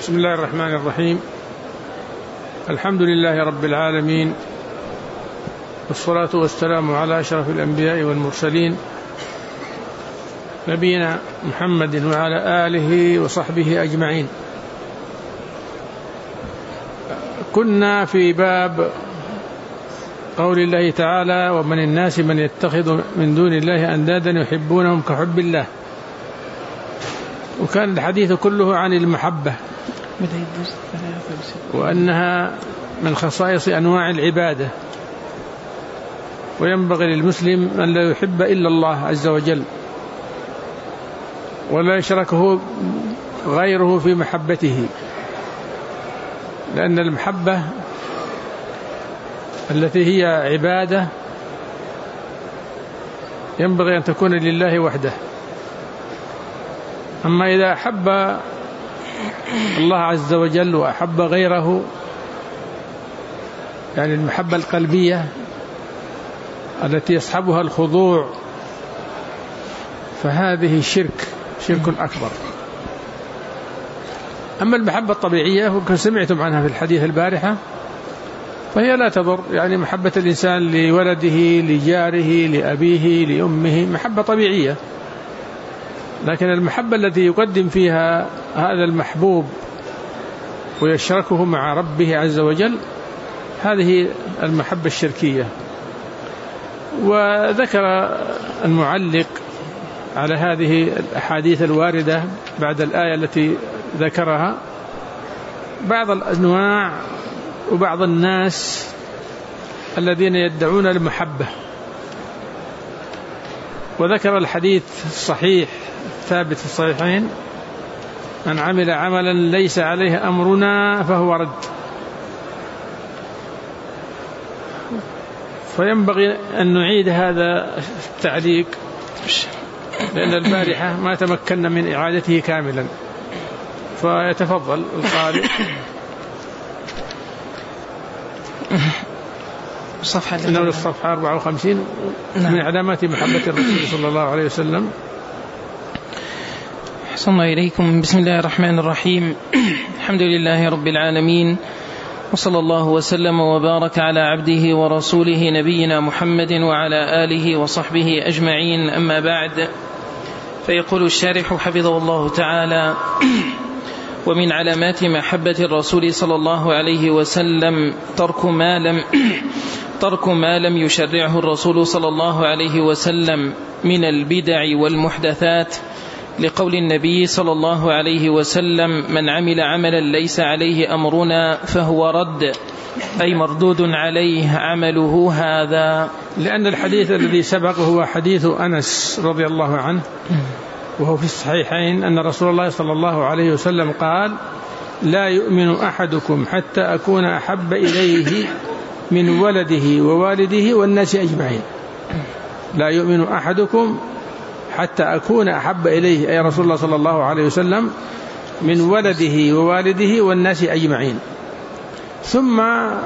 بسم الله الرحمن الرحيم. الحمد لله رب العالمين، والصلاة والسلام على أشرف الأنبياء والمرسلين، نبينا محمد وعلى آله وصحبه أجمعين. كنا في باب قول الله تعالى: ومن الناس من يتخذ من دون الله أندادا يحبونهم كحب الله. وكان الحديث كله عن المحبة، وأنها من خصائص أنواع العبادة، وينبغي للمسلم أن لا يحب إلا الله عز وجل، ولا يشركه غيره في محبته، لأن المحبة التي هي عبادة ينبغي أن تكون لله وحده. أما إذا أحب الله عز وجل وأحب غيره، يعني المحبة القلبية التي يصحبها الخضوع، فهذه شرك أكبر. أما المحبة الطبيعية وكما سمعتم عنها في الحديث البارحة، فهي لا تضر، يعني محبة الإنسان لولده، لجاره، لأبيه، لأمه، محبة طبيعية. لكن المحبة التي يقدم فيها هذا المحبوب ويشركه مع ربه عز وجل، هذه المحبة الشركية. وذكر المعلق على هذه الأحاديث الواردة بعد الآية التي ذكرها بعض الأنواع وبعض الناس الذين يدعون المحبة، وذكر الحديث الصحيح ثابت في الصحيحين: من عمل عملا ليس عليه أمرنا فهو رد. فينبغي أن نعيد هذا التعليق، لأن البارحة ما تمكنا من إعادته كاملا. فيتفضل القارئ. إنه الصفحة 54 من علامات محبة الرسول صلى الله عليه وسلم. أحسن الله إليكم. بسم الله الرحمن الرحيم. الحمد لله رب العالمين، وصلى الله وسلم وبارك على عبده ورسوله نبينا محمد وعلى آله وصحبه أجمعين. أما بعد، فيقول الشارح حفظه الله تعالى: ومن علامات محبة الرسول صلى الله عليه وسلم ترك ما لم يشرعه الرسول صلى الله عليه وسلم من البدع والمحدثات، لقول النبي صلى الله عليه وسلم: من عمل عملا ليس عليه أمرنا فهو رد، أي مردود عليه عمله هذا. لأن الحديث الذي سبق هو حديث أنس رضي الله عنه، وهو في الصحيحين، أن رسول الله صلى الله عليه وسلم قال: لا يؤمن أحدكم حتى أكون أحب إليه من ولده ووالده والناس أجمعين. لا يؤمن أحدكم حتى أكون أحب إليه، أي رسول الله صلى الله عليه وسلم، من ولده ووالده والناس أجمعين. ثم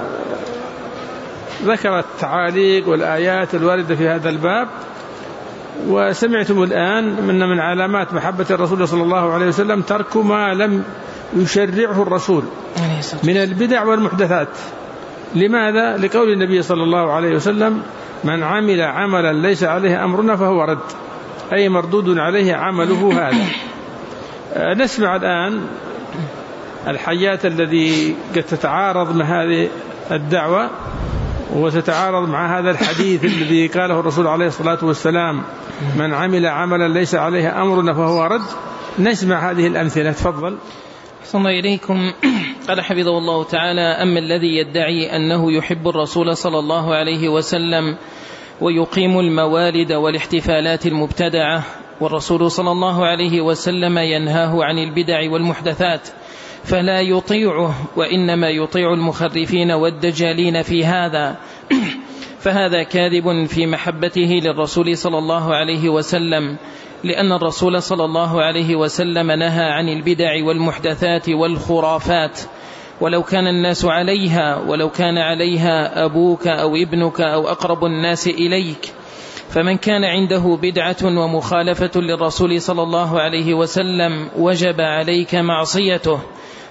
ذكر التعاليق والآيات الواردة في هذا الباب. وسمعتم الآن من علامات محبة الرسول صلى الله عليه وسلم ترك ما لم يشرعه الرسول من البدع والمحدثات. لماذا؟ لقول النبي صلى الله عليه وسلم: من عمل عملا ليس عليه أمرنا فهو رد، أي مردود عليه عمله هذا. نسمع الآن الحاجات الذي قد تتعارض مع هذه الدعوة وتتعارض مع هذا الحديث الذي قاله الرسول عليه الصلاة والسلام: من عمل عملا ليس عليه أمرنا فهو رد. نسمع هذه الأمثلة. تفضل. ثم إليكم. قال حفظه الله تعالى: أما الذي يدعي أنه يحب الرسول صلى الله عليه وسلم ويقيم الموالد والاحتفالات المبتدعة، والرسول صلى الله عليه وسلم ينهاه عن البدع والمحدثات، فلا يطيعه، وإنما يطيع المخرفين والدجالين في هذا، فهذا كاذب في محبته للرسول صلى الله عليه وسلم، لأن الرسول صلى الله عليه وسلم نهى عن البدع والمحدثات والخرافات، ولو كان الناس عليها، ولو كان عليها أبوك أو ابنك أو أقرب الناس إليك. فمن كان عنده بدعة ومخالفة للرسول صلى الله عليه وسلم وجب عليك معصيته،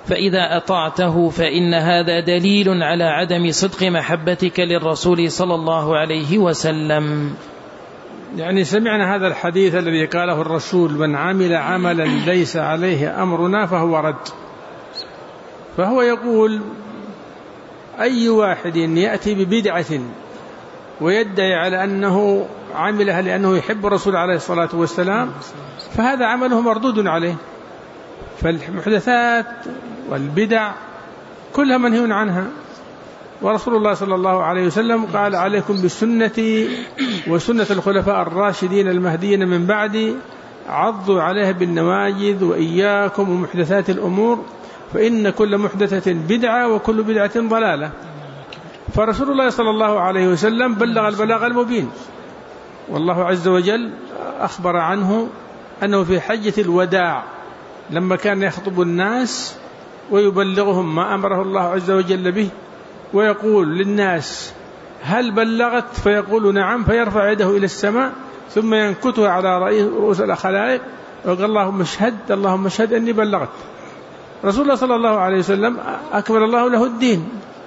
فإذا أطعته فإن هذا دليل على عدم صدق محبتك للرسول صلى الله عليه وسلم. يعني سمعنا هذا الحديث الذي قاله الرسول: من عمل عملا ليس عليه أمرنا فهو رد. فهو يقول: أي واحد يأتي ببدعة ويدعي على أنه عملها لأنه يحب الرسول عليه الصلاة والسلام فهذا عمله مردود عليه. فالمحدثات والبدع كلها منهي عنها. ورسول الله صلى الله عليه وسلم قال: عليكم بسنتي وسنة الخلفاء الراشدين المهديين من بعدي، عضوا عليها بالنواجذ، وإياكم ومحدثات الأمور فإن كل محدثة بدعة وكل بدعة ضلالة. فرسول الله صلى الله عليه وسلم بلغ البلاغ المبين، والله عز وجل أخبر عنه أنه في حجة الوداع لما كان يخطب الناس ويبلغهم ما أمره الله عز وجل به، ويقول للناس: هل بلغت؟ فيقول: نعم، فيرفع يده إلى السماء ثم ينكتها على رؤوس الخلائق ويقول: اللهم اشهد، اللهم اشهد أني بلغت. رسول الله صلى الله عليه وسلم أكمل الله له الدين.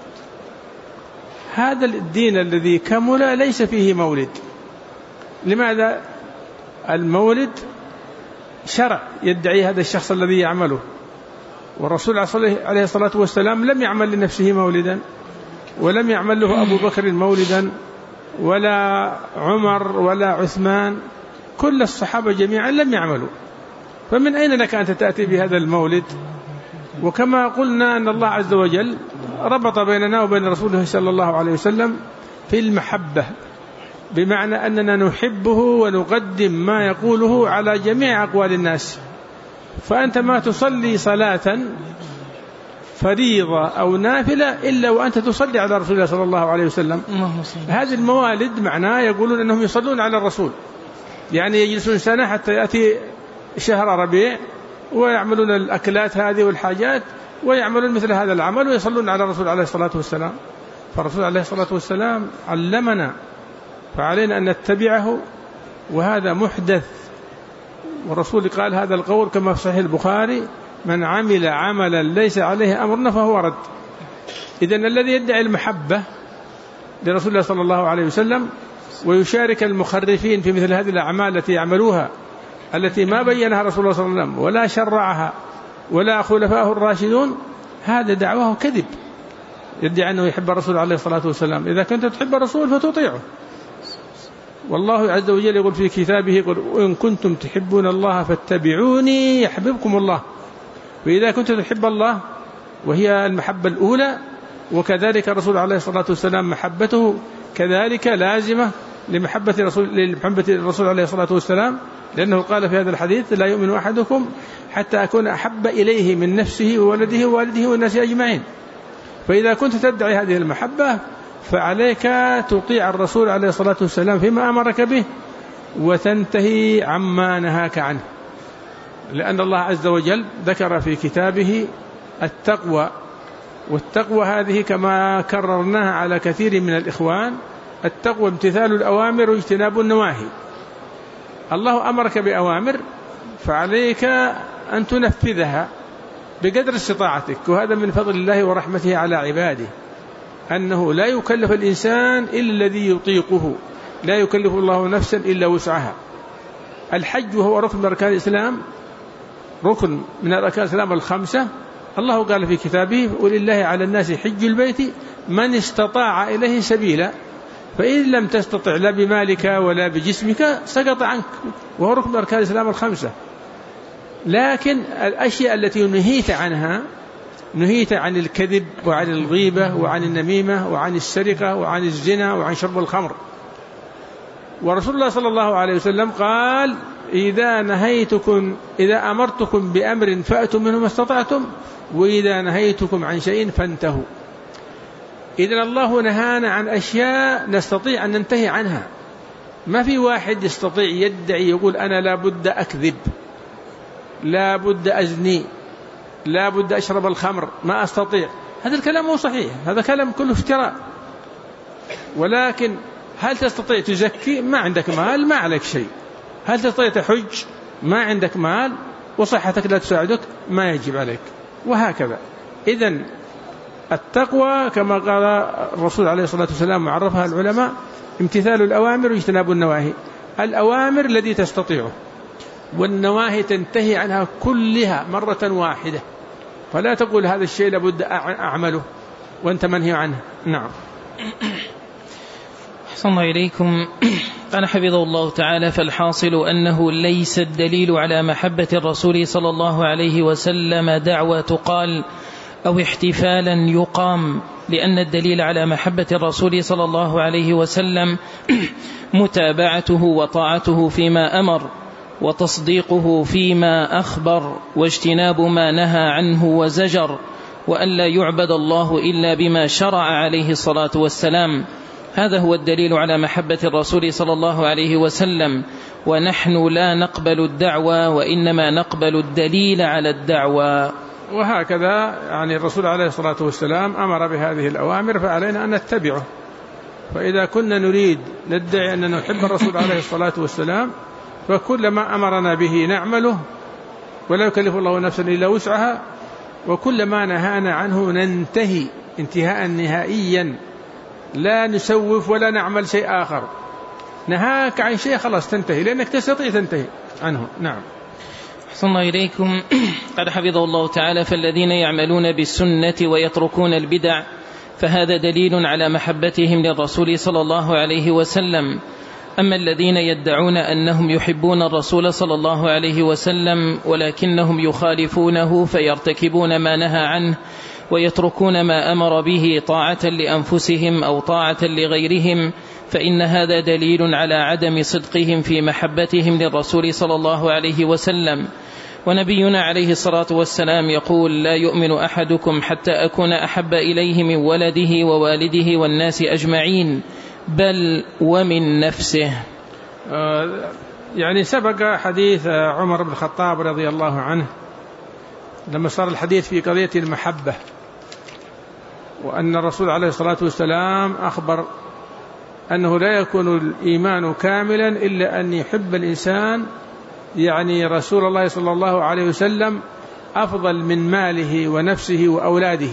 هذا الدين الذي كمل ليس فيه مولد. لماذا؟ المولد شرع يدعي هذا الشخص الذي يعمله، والرسول عليه الصلاة والسلام لم يعمل لنفسه مولدا، ولم يعمل له أبو بكر مولدا، ولا عمر ولا عثمان، كل الصحابة جميعا لم يعملوا. فمن أين لك أنت تأتي بهذا المولد؟ وكما قلنا أن الله عز وجل ربط بيننا وبين رسوله صلى الله عليه وسلم في المحبة، بمعنى أننا نحبه ونقدم ما يقوله على جميع أقوال الناس. فأنت ما تصلي صلاة فريضة أو نافلة إلا وأنت تصلي على رسول الله صلى الله عليه وسلم. هذه الموالد معناه يقولون أنهم يصلون على الرسول، يعني يجلسون سنة حتى يأتي شهر ربيع ويعملون الأكلات هذه والحاجات ويعملون مثل هذا العمل ويصلون على الرسول عليه الصلاة والسلام. فالرسول عليه الصلاة والسلام علمنا، فعلينا أن نتبعه، وهذا محدث. والرسول قال هذا القول كما في صحيح البخاري: من عمل عملا ليس عليه أمرنا فهو رد. إذن الذي يدعي المحبة لرسول الله صلى الله عليه وسلم ويشارك المخرفين في مثل هذه الأعمال التي يعملوها التي ما بينها رسول الله صلى الله عليه وسلم ولا شرعها ولا خلفاءه الراشدون، هذا دعواه كذب، يدعي أنه يحب الرسول عليه الصلاة والسلام. إذا كنت تحب الرسول فتطيعه. والله عز وجل يقول في كتابه: يقول: وإن كنتم تحبون الله فاتبعوني يحببكم الله. وإذا كنت تحب الله وهي المحبة الأولى، وكذلك الرسول عليه الصلاة والسلام محبته كذلك لازمة لمحبة الرسول عليه الصلاة والسلام، لأنه قال في هذا الحديث: لا يؤمن أحدكم حتى أكون أحب إليه من نفسه وولده ووالده والناس أجمعين. فإذا كنت تدعي هذه المحبة فعليك تطيع الرسول عليه الصلاة والسلام فيما أمرك به وتنتهي عما نهاك عنه، لأن الله عز وجل ذكر في كتابه التقوى. والتقوى هذه كما كررناها على كثير من الإخوان: التقوى امتثال الأوامر واجتناب النواهي. الله أمرك بأوامر فعليك أن تنفذها بقدر استطاعتك، وهذا من فضل الله ورحمته على عباده، أنه لا يكلف الإنسان إلا الذي يطيقه، لا يكلف الله نفسا إلا وسعها. الحج وهو ركن من أركان الإسلام، ركن من أركان الإسلام الخمسة، الله قال في كتابه: ولله على الناس حج البيت من استطاع إليه سبيلا. فإن لم تستطع لا بمالك ولا بجسمك سقط عنك، وهو ركن من أركان الإسلام الخمسة. لكن الأشياء التي نهيت عنها، نهيت عن الكذب وعن الغيبة وعن النميمة وعن السرقة وعن الزنا وعن شرب الخمر. ورسول الله صلى الله عليه وسلم قال: إذا أمرتكم بأمر فأتوا منه ما استطعتم، وإذا نهيتكم عن شيء فانتهوا. إذن الله نهانا عن أشياء نستطيع أن ننتهي عنها. ما في واحد يستطيع يدعي يقول: أنا لا بد أكذب، لا بد أزني، لا بد أشرب الخمر، ما أستطيع. هذا الكلام مو صحيح، هذا كلام كله افتراء. ولكن هل تستطيع تزكي؟ ما عندك مال، ما عليك شيء. هل تستطيع تحج؟ ما عندك مال وصحتك لا تساعدك، ما يجب عليك. وهكذا. إذن التقوى كما قال الرسول عليه الصلاة والسلام وعرفها العلماء امتثال الأوامر واجتناب النواهي. الأوامر الذي تستطيعه، والنواهي تنتهي عنها كلها مرة واحدة، فلا تقول هذا الشيء لابد أعمله وأنت منهي عنه. نعم. أحسن الله إليكم. قال حفظه الله تعالى: فالحاصل أنه ليس الدليل على محبة الرسول صلى الله عليه وسلم دعوى تقال أو احتفالا يقام، لأن الدليل على محبة الرسول صلى الله عليه وسلم متابعته وطاعته فيما أمر، وتصديقه فيما أخبر، واجتناب ما نهى عنه وزجر، وأن لا يعبد الله إلا بما شرع عليه الصلاة والسلام. هذا هو الدليل على محبة الرسول صلى الله عليه وسلم، ونحن لا نقبل الدعوى وإنما نقبل الدليل على الدعوى. وهكذا يعني الرسول عليه الصلاة والسلام أمر بهذه الأوامر فعلينا أن نتبعه. فإذا كنا نريد ندعي أننا نحب الرسول عليه الصلاة والسلام فكل ما أمرنا به نعمله ولا يكلف الله نفسا إلا وسعها، وكل ما نهانا عنه ننتهي انتهاء نهائيا، لا نسوف ولا نعمل شيء آخر. نهاك عن شيء خلاص تنتهي، لأنك تستطيع تنتهي عنه. نعم. أحسن الله إليكم. قد حفظه الله تعالى: فالذين يعملون بالسنة ويتركون البدع فهذا دليل على محبتهم للرسول صلى الله عليه وسلم. أما الذين يدعون أنهم يحبون الرسول صلى الله عليه وسلم ولكنهم يخالفونه فيرتكبون ما نهى عنه ويتركون ما أمر به طاعة لأنفسهم أو طاعة لغيرهم، فإن هذا دليل على عدم صدقهم في محبتهم للرسول صلى الله عليه وسلم. ونبينا عليه الصلاة والسلام يقول: لا يؤمن أحدكم حتى أكون أحب إليه من ولده ووالده والناس أجمعين، بل ومن نفسه. يعني سبق حديث عمر بن الخطاب رضي الله عنه لما صار الحديث في قضية المحبة، وأن الرسول عليه الصلاة والسلام أخبر أنه لا يكون الإيمان كاملا إلا أن يحب الإنسان يعني رسول الله صلى الله عليه وسلم أفضل من ماله ونفسه وأولاده.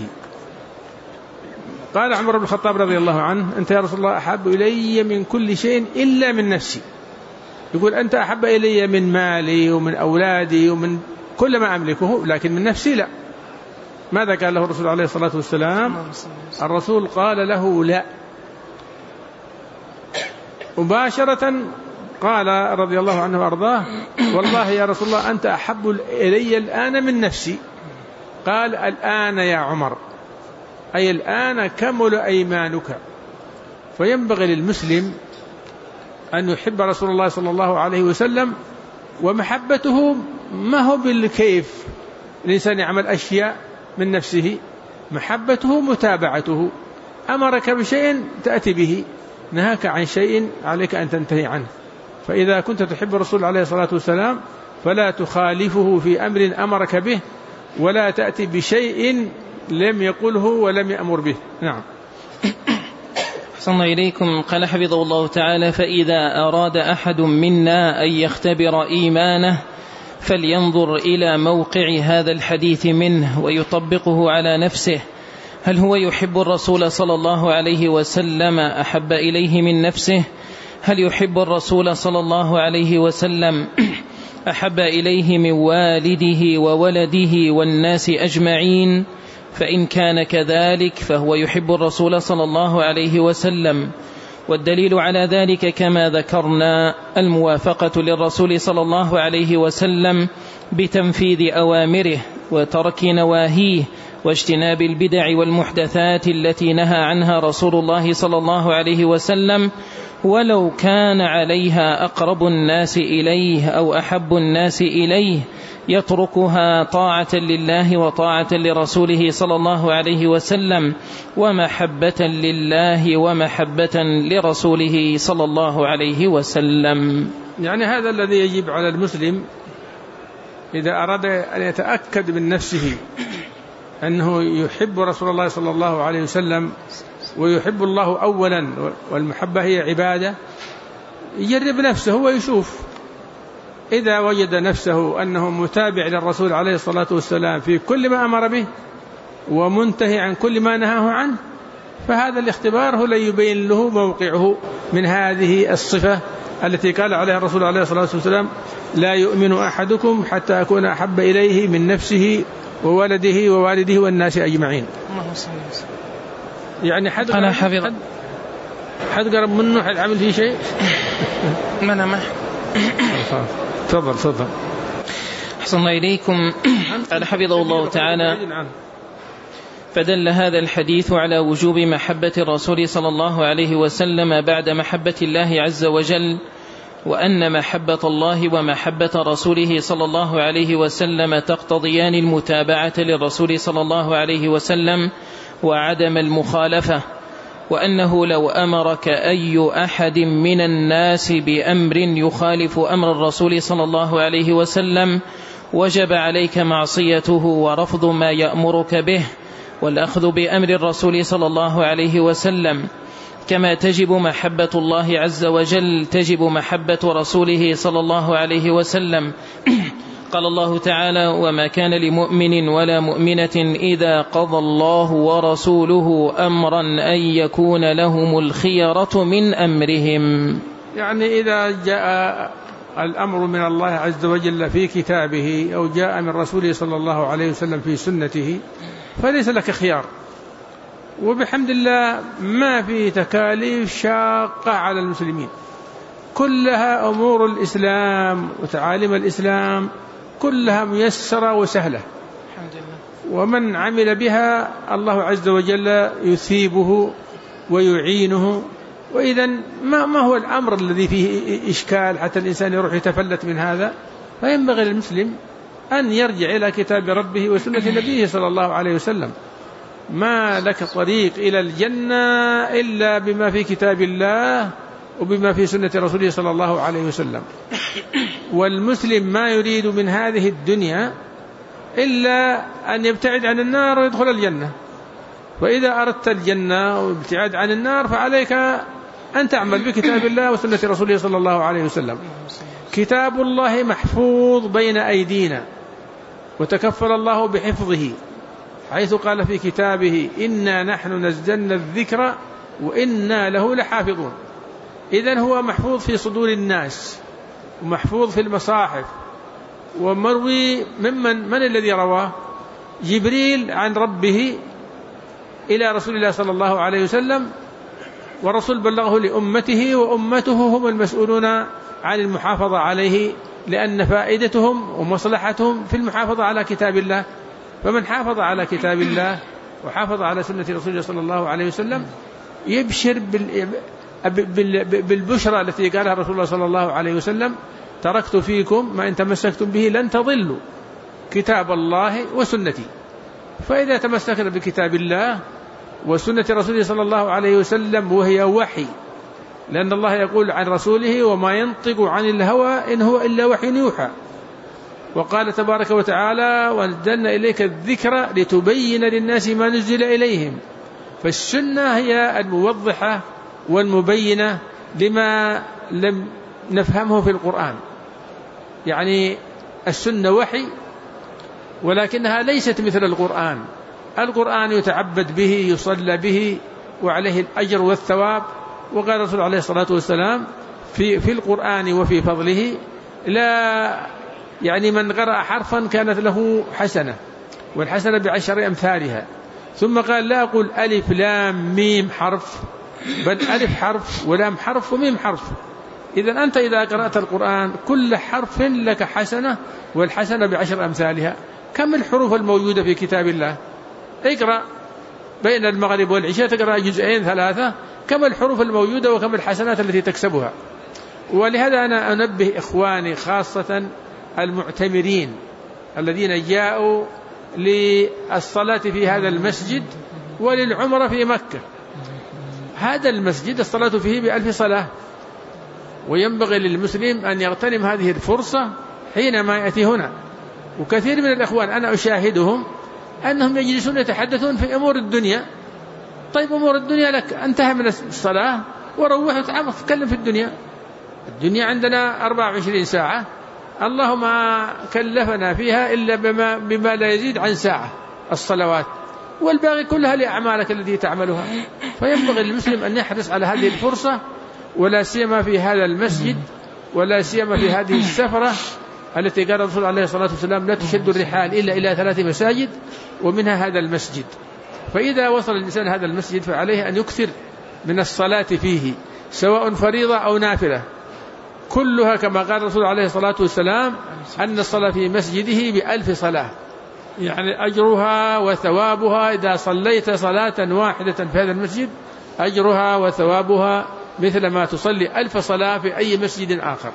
قال عمر بن الخطاب رضي الله عنه: أنت يا رسول الله أحب إلي من كل شيء إلا من نفسي. يقول: أنت أحب إلي من مالي ومن أولادي ومن كل ما أملكه، لكن من نفسي لا. ماذا قال له الرسول عليه الصلاة والسلام؟ الرسول قال له: لا. مباشرة قال رضي الله عنه وأرضاه: والله يا رسول الله أنت أحب إلي الآن من نفسي. قال: الآن يا عمر، أي الآن كمل أيمانك. فينبغي للمسلم أن يحب رسول الله صلى الله عليه وسلم، ومحبته ما هو بالكيف الإنسان يعمل أشياء من نفسه، محبته متابعته. أمرك بشيء تأتي به، نهاك عن شيء عليك أن تنتهي عنه. فإذا كنت تحب الرسول عليه الصلاة والسلام فلا تخالفه في أمر أمرك به، ولا تأتي بشيء لم يقله ولم يأمر به. نعم. أحسن الله إليكم. قال حفظه الله تعالى: فإذا أراد أحد منا أن يختبر إيمانه فلينظر إلى موقع هذا الحديث منه ويطبقه على نفسه. هل هو يحب الرسول صلى الله عليه وسلم أحب إليه من نفسه؟ هل يحب الرسول صلى الله عليه وسلم أحب إليه من والده وولده والناس أجمعين؟ فإن كان كذلك فهو يحب الرسول صلى الله عليه وسلم. والدليل على ذلك كما ذكرنا الموافقة للرسول صلى الله عليه وسلم بتنفيذ أوامره وترك نواهيه واجتناب البدع والمحدثات التي نهى عنها رسول الله صلى الله عليه وسلم، ولو كان عليها أقرب الناس إليه أو أحب الناس إليه، يتركها طاعة لله وطاعة لرسوله صلى الله عليه وسلم، ومحبة لله ومحبة لرسوله صلى الله عليه وسلم. يعني هذا الذي يجب على المسلم إذا أراد أن يتأكد من نفسه أنه يحب رسول الله صلى الله عليه وسلم ويحب الله أولا، والمحبة هي عبادة، يجرب نفسه ويشوف إذا وجد نفسه أنه متابع للرسول عليه الصلاة والسلام في كل ما أمر به ومنتهي عن كل ما نهاه عنه، فهذا الاختبار هو الذي يبين له موقعه من هذه الصفة التي قال عليها الرسول عليه الصلاة والسلام: لا يؤمن أحدكم حتى أكون أحب إليه من نفسه وولده ووالده والناس أجمعين. يعني حد قرب منه حد عمل فيه شيء ما تفضل. أحسن الله إليكم. قال حفظه الله تعالى: فدل هذا الحديث على وجوب محبة الرسول صلى الله عليه وسلم بعد محبة الله عز وجل، وأن محبة الله ومحبة رسوله صلى الله عليه وسلم تقتضيان المتابعة للرسول صلى الله عليه وسلم وعدم المخالفة، وأنه لو أمرك أي أحد من الناس بأمر يخالف أمر الرسول صلى الله عليه وسلم وجب عليك معصيته ورفض ما يأمرك به والأخذ بأمر الرسول صلى الله عليه وسلم، كما تجب محبة الله عز وجل تجب محبة رسوله صلى الله عليه وسلم. قال الله تعالى: وما كان لمؤمن ولا مؤمنة إذا قضى الله ورسوله أمرا أن يكون لهم الخيرة من أمرهم. يعني إذا جاء الأمر من الله عز وجل في كتابه أو جاء من رسوله صلى الله عليه وسلم في سنته فليس لك خيار، وبحمد الله ما في تكاليف شاقة على المسلمين، كلها أمور الإسلام وتعاليم الإسلام كلها ميسرة وسهلة، ومن عمل بها الله عز وجل يثيبه ويعينه. وإذا ما هو الأمر الذي فيه إشكال حتى الإنسان يروح يتفلت من هذا؟ فينبغي للمسلم أن يرجع إلى كتاب ربه وسنة نبيه صلى الله عليه وسلم. ما لك طريق إلى الجنة إلا بما في كتاب الله وبما في سنة رسوله صلى الله عليه وسلم. والمسلم ما يريد من هذه الدنيا إلا أن يبتعد عن النار ويدخل الجنة، وإذا أردت الجنة وابتعاد عن النار فعليك أن تعمل بكتاب الله وسنة رسوله صلى الله عليه وسلم. كتاب الله محفوظ بين أيدينا وتكفل الله بحفظه، حيث قال في كتابه: إنا نحن نزلنا الذكر وإنا له لحافظون. إذن هو محفوظ في صدور الناس ومحفوظ في المصاحف، ومروي من الذي رواه؟ جبريل عن ربه إلى رسول الله صلى الله عليه وسلم، والرسول بلغه لأمته، وأمته هم المسؤولون عن المحافظة عليه، لأن فائدتهم ومصلحتهم في المحافظة على كتاب الله. فمن حافظ على كتاب الله وحافظ على سنة رسول الله صلى الله عليه وسلم يبشر بالبشرى التي قالها رسول الله صلى الله عليه وسلم: تركت فيكم ما إن تمسكتم به لن تضلوا، كتاب الله وسنتي. فإذا تمسكنا بكتاب الله وسنة رسوله صلى الله عليه وسلم وهي وحي، لأن الله يقول عن رسوله: وما ينطق عن الهوى إن هو إلا وحي يوحى. وقال تبارك وتعالى: ونزلنا إليك الذكر لتبين للناس ما نزل إليهم. فالسنة هي الموضحة والمبينة لما لم نفهمه في القرآن. يعني السنة وحي، ولكنها ليست مثل القرآن. القرآن يتعبد به، يصلى به، وعليه الأجر والثواب. وقال الرسول عليه الصلاة والسلام في القرآن وفي فضله: لا يعني من قرأ حرفا كانت له حسنة، والحسنة ب10 أمثالها. ثم قال: لا أقول ألف لام ميم حرف، بل ألف حرف ولام حرف وميم حرف. إذن أنت إذا قرأت القرآن كل حرف لك حسنة، والحسنة ب10 أمثالها. كم الحروف الموجودة في كتاب الله؟ اقرأ بين المغرب والعشاء تقرأ 2 3، كم الحروف الموجودة وكم الحسنات التي تكسبها. ولهذا أنا أنبه إخواني خاصة المعتمرين الذين جاءوا للصلاة في هذا المسجد وللعمرة في مكة. هذا المسجد الصلاة فيه ب1000 صلاة، وينبغي للمسلم أن يغتنم هذه الفرصة حينما يأتي هنا. وكثير من الأخوان أنا أشاهدهم أنهم يجلسون يتحدثون في أمور الدنيا. طيب أمور الدنيا لك، انتهى من الصلاة وروح وتعرف تتكلم في الدنيا. الدنيا عندنا 24 ساعة، الله ما كلفنا فيها إلا بما لا يزيد عن ساعة الصلوات، والباقي كلها لأعمالك التي تعملها. فينبغي للمسلم أن يحرص على هذه الفرصة، ولا سيما في هذا المسجد، ولا سيما في هذه السفرة التي قال الرسول عليه الصلاة والسلام لا تشد الرحال إلا إلى 3 مساجد ومنها هذا المسجد. فإذا وصل الإنسان هذا المسجد فعليه أن يكثر من الصلاة فيه، سواء فريضة أو نافلة، كلها كما قال الرسول عليه الصلاة والسلام أن الصلاة في مسجده ب1000 صلاة، يعني أجرها وثوابها إذا صليت صلاة واحدة في هذا المسجد أجرها وثوابها مثل ما تصلي 1000 صلاة في أي مسجد آخر.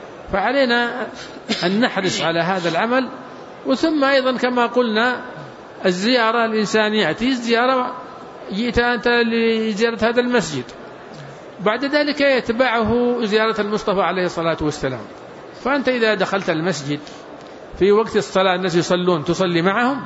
فعلينا أن نحرص على هذا العمل. وثم أيضا كما قلنا الزيارة، الإنسان يأتي الزيارة، جئت أنت لزيارة هذا المسجد، بعد ذلك يتبعه زيارة المصطفى عليه الصلاة والسلام. فأنت إذا دخلت المسجد في وقت الصلاة الناس يصلون تصلي معهم،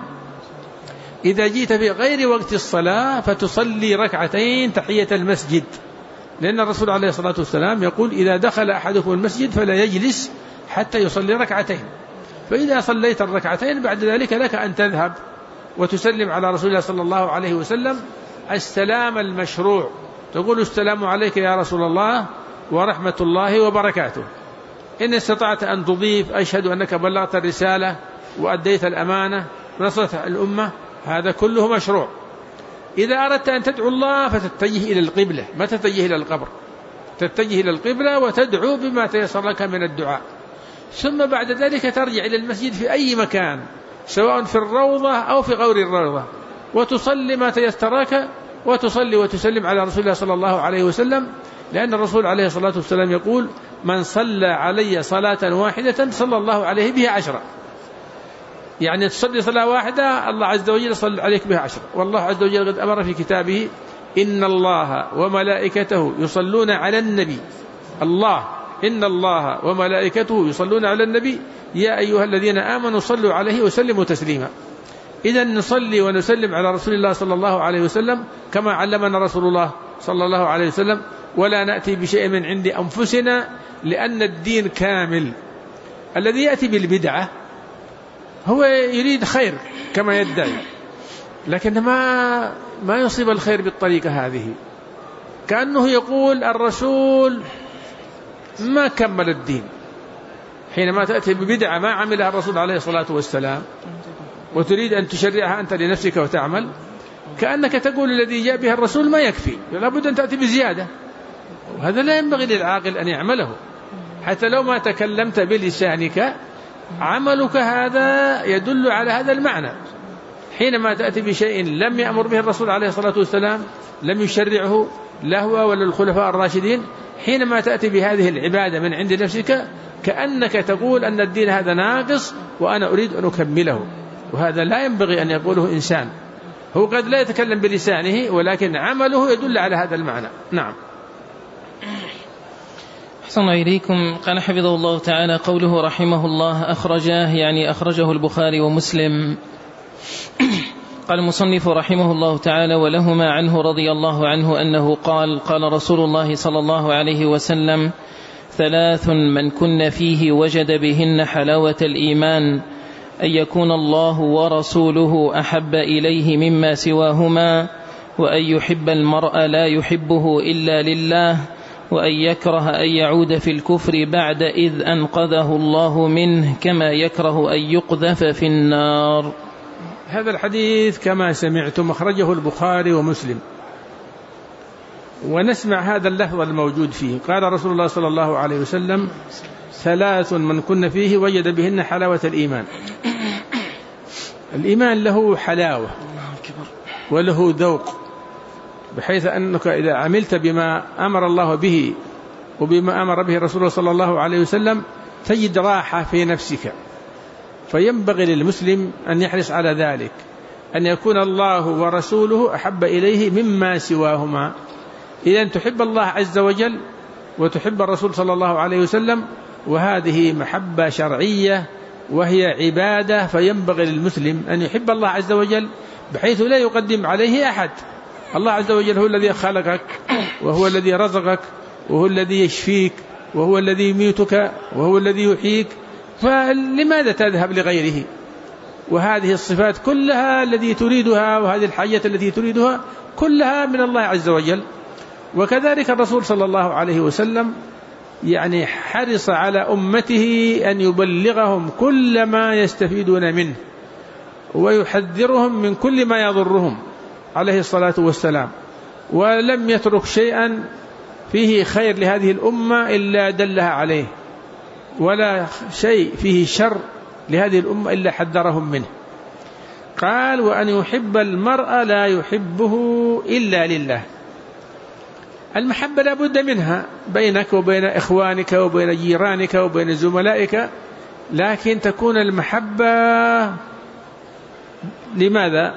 إذا جئت في غير وقت الصلاة فتصلي 2 ركعتين تحية المسجد، لأن الرسول عليه الصلاة والسلام يقول إذا دخل أحدكم المسجد فلا يجلس حتى يصلي 2 ركعتين. فإذا صليت 2 ركعتين بعد ذلك لك أن تذهب وتسلم على رسول الله صلى الله عليه وسلم السلام المشروع، تقول السلام عليك يا رسول الله ورحمة الله وبركاته. إن استطعت أن تضيف أشهد أنك بلغت الرسالة وأديت الأمانة ونصرت الأمة، هذا كله مشروع. إذا أردت أن تدعو الله فتتجه إلى القبلة، ما تتجه إلى القبر، تتجه إلى القبلة وتدعو بما تيسر لك من الدعاء. ثم بعد ذلك ترجع إلى المسجد في أي مكان، سواء في الروضة أو في غير الروضة، وتصلي ما تيسر لك، وتصلي وتسلم على رسول الله صلى الله عليه وسلم، لأن الرسول عليه الصلاة والسلام يقول من صلى علي صلاة واحدة صلى الله عليه بها 10. يعني تصلي صلاة واحدة الله عز وجل صلى عليك بها 10. والله عز وجل قد أمر في كتابه إن الله وملائكته يصلون على النبي، الله إن الله وملائكته يصلون على النبي يا أيها الذين آمنوا صلوا عليه وسلموا تسليما. إذا نصلي ونسلم على رسول الله صلى الله عليه وسلم كما علمنا رسول الله صلى الله عليه وسلم، ولا نأتي بشيء من عند أنفسنا، لأن الدين كامل. الذي يأتي بالبدعة هو يريد خير كما يدعي، لكن ما يصيب الخير بالطريقة هذه، كأنه يقول الرسول ما كمل الدين. حينما تأتي ببدعة ما عملها الرسول عليه الصلاة والسلام وتريد أن تشرعها أنت لنفسك وتعمل، كأنك تقول الذي جاء بها الرسول ما يكفي، لابد أن تأتي بزيادة. وهذا لا ينبغي للعاقل أن يعمله، حتى لو ما تكلمت بلسانك عملك هذا يدل على هذا المعنى. حينما تأتي بشيء لم يأمر به الرسول عليه الصلاة والسلام، لم يشرعه لا هو ولا الخلفاء الراشدين، حينما تأتي بهذه العبادة من عند نفسك كأنك تقول أن الدين هذا ناقص وأنا أريد أن أكمله، وهذا لا ينبغي أن يقوله إنسان. هو قد لا يتكلم بلسانه ولكن عمله يدل على هذا المعنى. نعم. أحسن إليكم. قال حفظه الله تعالى قوله رحمه الله أخرجه البخاري ومسلم. قال المصنف رحمه الله تعالى ولهما عنه رضي الله عنه أنه قال رسول الله صلى الله عليه وسلم 3 من كن فيه وجد بهن حلاوة الإيمان أن يكون الله ورسوله أحب إليه مما سواهما، وأن يحب المرء لا يحبه إلا لله، وأن يكره أن يعود في الكفر بعد إذ أنقذه الله منه كما يكره أن يقذف في النار. هذا الحديث كما سمعتم أخرجه البخاري ومسلم. ونسمع هذا اللفظ الموجود فيه. قال رسول الله صلى الله عليه وسلم 3 من كن فيه وجد بهن حلاوة الإيمان. الإيمان له حلاوة وله ذوق، بحيث أنك إذا عملت بما أمر الله به وبما أمر به الرسول صلى الله عليه وسلم تجد راحة في نفسك. فينبغي للمسلم أن يحرص على ذلك، أن يكون الله ورسوله أحب إليه مما سواهما. إذا تحب الله عز وجل وتحب الرسول صلى الله عليه وسلم، وهذه محبة شرعية وهي عبادة. فينبغي للمسلم أن يحب الله عز وجل بحيث لا يقدم عليه أحد. الله عز وجل هو الذي خلقك، وهو الذي رزقك، وهو الذي يشفيك، وهو الذي يميتك، وهو الذي يحييك. فلماذا تذهب لغيره؟ وهذه الصفات كلها التي تريدها وهذه الحاجة التي تريدها كلها من الله عز وجل. وكذلك الرسول صلى الله عليه وسلم يعني حرص على أمته أن يبلغهم كل ما يستفيدون منه ويحذرهم من كل ما يضرهم عليه الصلاة والسلام، ولم يترك شيئا فيه خير لهذه الأمة إلا دلها عليه، ولا شيء فيه شر لهذه الأمة إلا حذرهم منه. قال: وأن يحب المرء لا يحبه إلا لله. المحبة لا بد منها بينك وبين إخوانك وبين جيرانك وبين زملائك، لكن تكون المحبة لماذا؟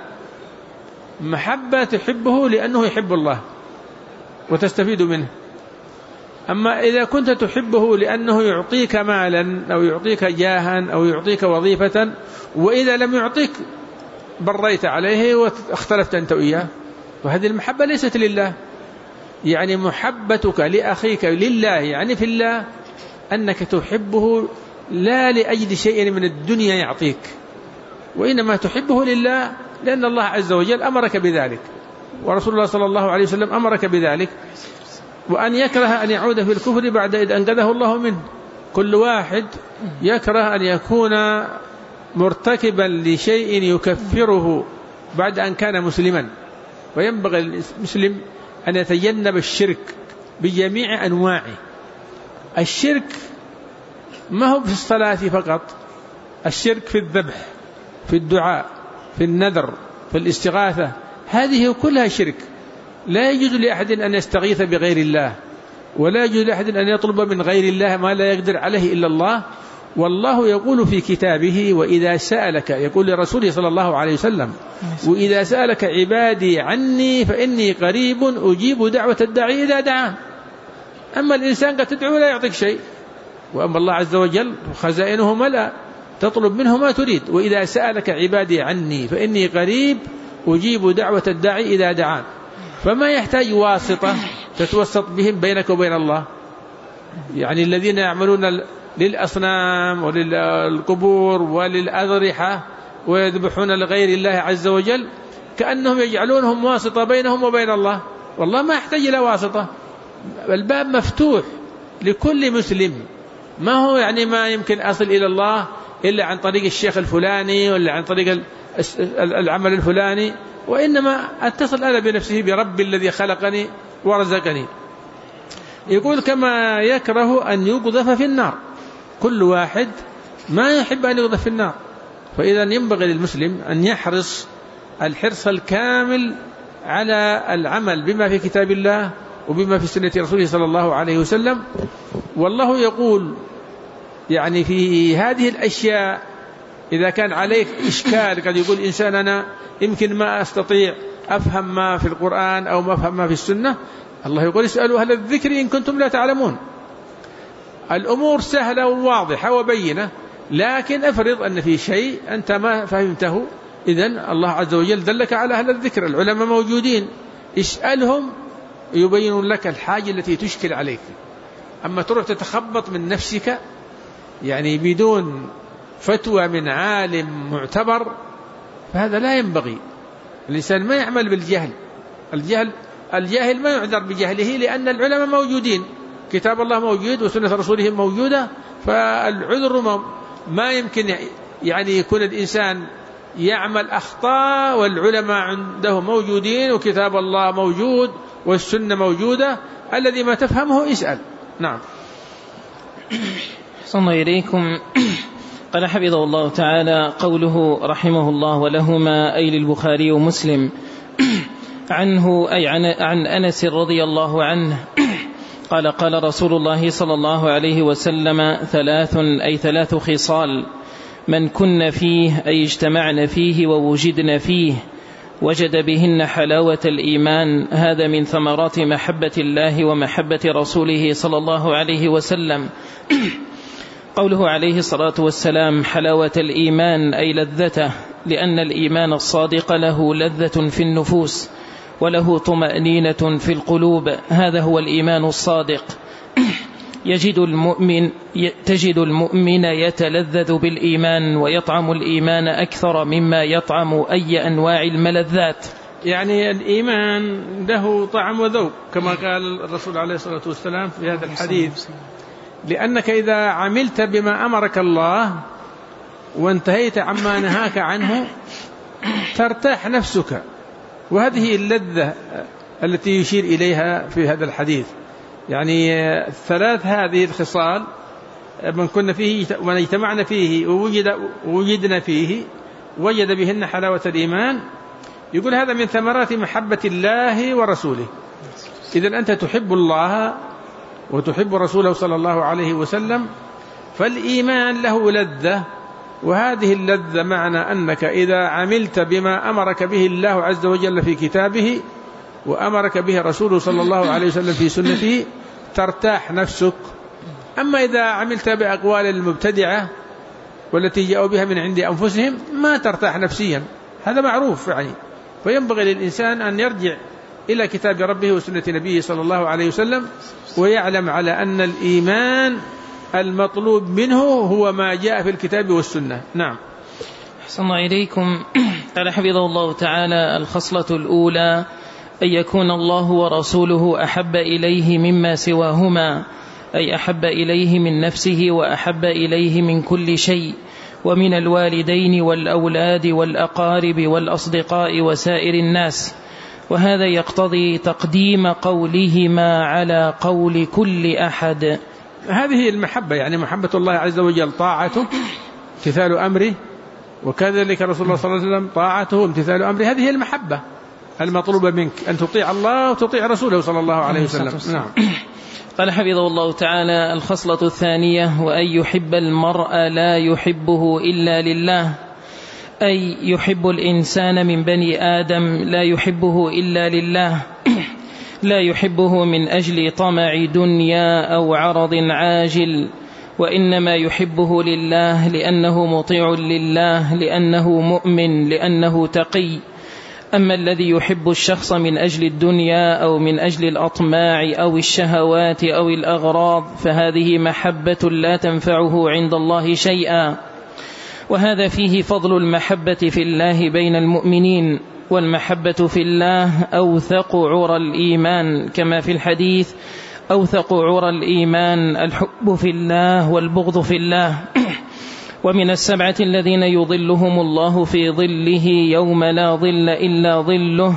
محبة تحبه لأنه يحب الله وتستفيد منه. أما إذا كنت تحبه لأنه يعطيك مالا أو يعطيك جاها أو يعطيك وظيفة، وإذا لم يعطيك بريت عليه واختلفت أنت وإياه، وهذه المحبة ليست لله. يعني محبتك لأخيك لله يعني في الله أنك تحبه لا لأجل شيء من الدنيا يعطيك، وإنما تحبه لله لأن الله عز وجل أمرك بذلك، ورسول الله صلى الله عليه وسلم أمرك بذلك. وأن يكره أن يعود في الكفر بعد إذ أنقذه الله منه. كل واحد يكره أن يكون مرتكبا لشيء يكفره بعد أن كان مسلما، وينبغي المسلم أن يتجنب الشرك بجميع أنواعه. الشرك ما هو في الصلاة فقط، الشرك في الذبح، في الدعاء، في النذر، في الاستغاثة، هذه كلها شرك. لا يجوز لأحد أن يستغيث بغير الله، ولا يجوز لأحد أن يطلب من غير الله ما لا يقدر عليه إلا الله. والله يقول في كتابه: وإذا سألك، يقول لرسوله صلى الله عليه وسلم: وإذا سألك عبادي عني فإني قريب أجيب دعوة الداعي إذا دعان. أما الإنسان قد تدعو لا يعطيك شيء، وأما الله عز وجل خزائنه ملأ تطلب منه ما تريد. وإذا سألك عبادي عني فإني قريب أجيب دعوة الداعي إذا دعان. فما يحتاج واسطة تتوسط بهم بينك وبين الله. يعني الذين يعملون للأصنام وللقبور وللأضرحة ويذبحون لغير الله عز وجل كأنهم يجعلونهم واسطة بينهم وبين الله، والله ما يحتاج إلى واسطة. الباب مفتوح لكل مسلم، ما هو يعني ما يمكن أصل إلى الله إلا عن طريق الشيخ الفلاني ولا عن طريق العمل الفلاني، وإنما أتصل أنا بنفسه برب الذي خلقني ورزقني. يقول: كما يكره أن يقذف في النار. كل واحد ما يحب أن يقذف في النار. فإذا ينبغي للمسلم أن يحرص الحرص الكامل على العمل بما في كتاب الله وبما في سنة رسوله صلى الله عليه وسلم. والله يقول يعني في هذه الأشياء إذا كان عليك إشكال، قد يقول إنسان أنا يمكن ما أستطيع أفهم ما في القرآن أو ما أفهم ما في السنة، الله يقول: اسألوا أهل الذكر إن كنتم لا تعلمون. الأمور سهلة وواضحة وبينة، لكن أفرض أن في شيء أنت ما فهمته، إذن الله عز وجل دلك على أهل الذكر، العلماء موجودين، اسألهم يبينون لك الحاجة التي تشكل عليك. أما تروح تتخبط من نفسك يعني بدون فتوى من عالم معتبر، فهذا لا ينبغي. الإنسان ما يعمل بالجهل. الجاهل ما يعذر بجهله، لأن العلماء موجودين، كتاب الله موجود وسنة رسوله موجودة. فالعذر ما يمكن يعني يكون الإنسان يعمل أخطاء والعلماء عنده موجودين وكتاب الله موجود والسنة موجودة. الذي ما تفهمه اسأل. نعم. صلى إليكم. قال حفظه الله تعالى: قوله رحمه الله ولهما أي للبخاري ومسلم عنه أي عن أنس رضي الله عنه قال: قال رسول الله صلى الله عليه وسلم: ثلاث خصال من كن فيه أي اجتمعن فيه ووجدن فيه وجد بهن حلاوة الإيمان. هذا من ثمرات محبة الله ومحبة رسوله صلى الله عليه وسلم. قوله عليه الصلاة والسلام حلاوة الإيمان أي لذته، لأن الإيمان الصادق له لذة في النفوس وله طمأنينة في القلوب، هذا هو الإيمان الصادق. تجد المؤمن يتلذذ بالإيمان ويطعم الإيمان أكثر مما يطعم أي أنواع الملذات. يعني الإيمان له طعم وذوق كما قال الرسول عليه الصلاة والسلام في هذا الحديث، لأنك إذا عملت بما أمرك الله وانتهيت عما نهاك عنه ترتاح نفسك، وهذه اللذة التي يشير إليها في هذا الحديث. يعني ثلاث هذه الخصال من كنا فيه ومن اجتمعنا فيه ووجدنا فيه وجد بهن حلاوة الإيمان. يقول هذا من ثمرات محبة الله ورسوله. إذن أنت تحب الله وتحب رسوله صلى الله عليه وسلم، فالإيمان له لذة، وهذه اللذة معنى أنك إذا عملت بما أمرك به الله عز وجل في كتابه وأمرك به رسوله صلى الله عليه وسلم في سنته ترتاح نفسك. أما إذا عملت بأقوال المبتدعة والتي جاءوا بها من عند أنفسهم ما ترتاح نفسيا، هذا معروف يعني. فينبغي للإنسان أن يرجع إلى كتاب ربه وسنة نبيه صلى الله عليه وسلم، ويعلم على أن الإيمان المطلوب منه هو ما جاء في الكتاب والسنة. نعم. أحسن الله إليكم. قال حفظه الله تعالى: الخصلة الأولى أن يكون الله ورسوله أحب إليه مما سواهما، أي أحب إليه من نفسه وأحب إليه من كل شيء، ومن الوالدين والأولاد والأقارب والأصدقاء وسائر الناس. وهذا يقتضي تقديم قولهما على قول كل أحد. هذه المحبة، يعني محبة الله عز وجل طاعته امتثال أمره، وكذلك رسول الله صلى الله عليه وسلم طاعته امتثال أمره. هذه المحبة المطلوبة منك، أن تطيع الله وتطيع رسوله صلى الله عليه وسلم. نعم. قال حفظه الله تعالى: الخصلة الثانية وأن يحب المرء لا يحبه إلا لله، أي يحب الإنسان من بني آدم لا يحبه إلا لله، لا يحبه من أجل طمع دنيا أو عرض عاجل، وإنما يحبه لله لأنه مطيع لله، لأنه مؤمن، لأنه تقي. أما الذي يحب الشخص من أجل الدنيا أو من أجل الأطماع أو الشهوات أو الأغراض فهذه محبة لا تنفعه عند الله شيئا. وهذا فيه فضل المحبة في الله بين المؤمنين، والمحبة في الله أوثق عرى الإيمان، كما في الحديث: أوثق عرى الإيمان الحب في الله والبغض في الله. ومن السبعة الذين يظلهم الله في ظله يوم لا ظل إلا ظله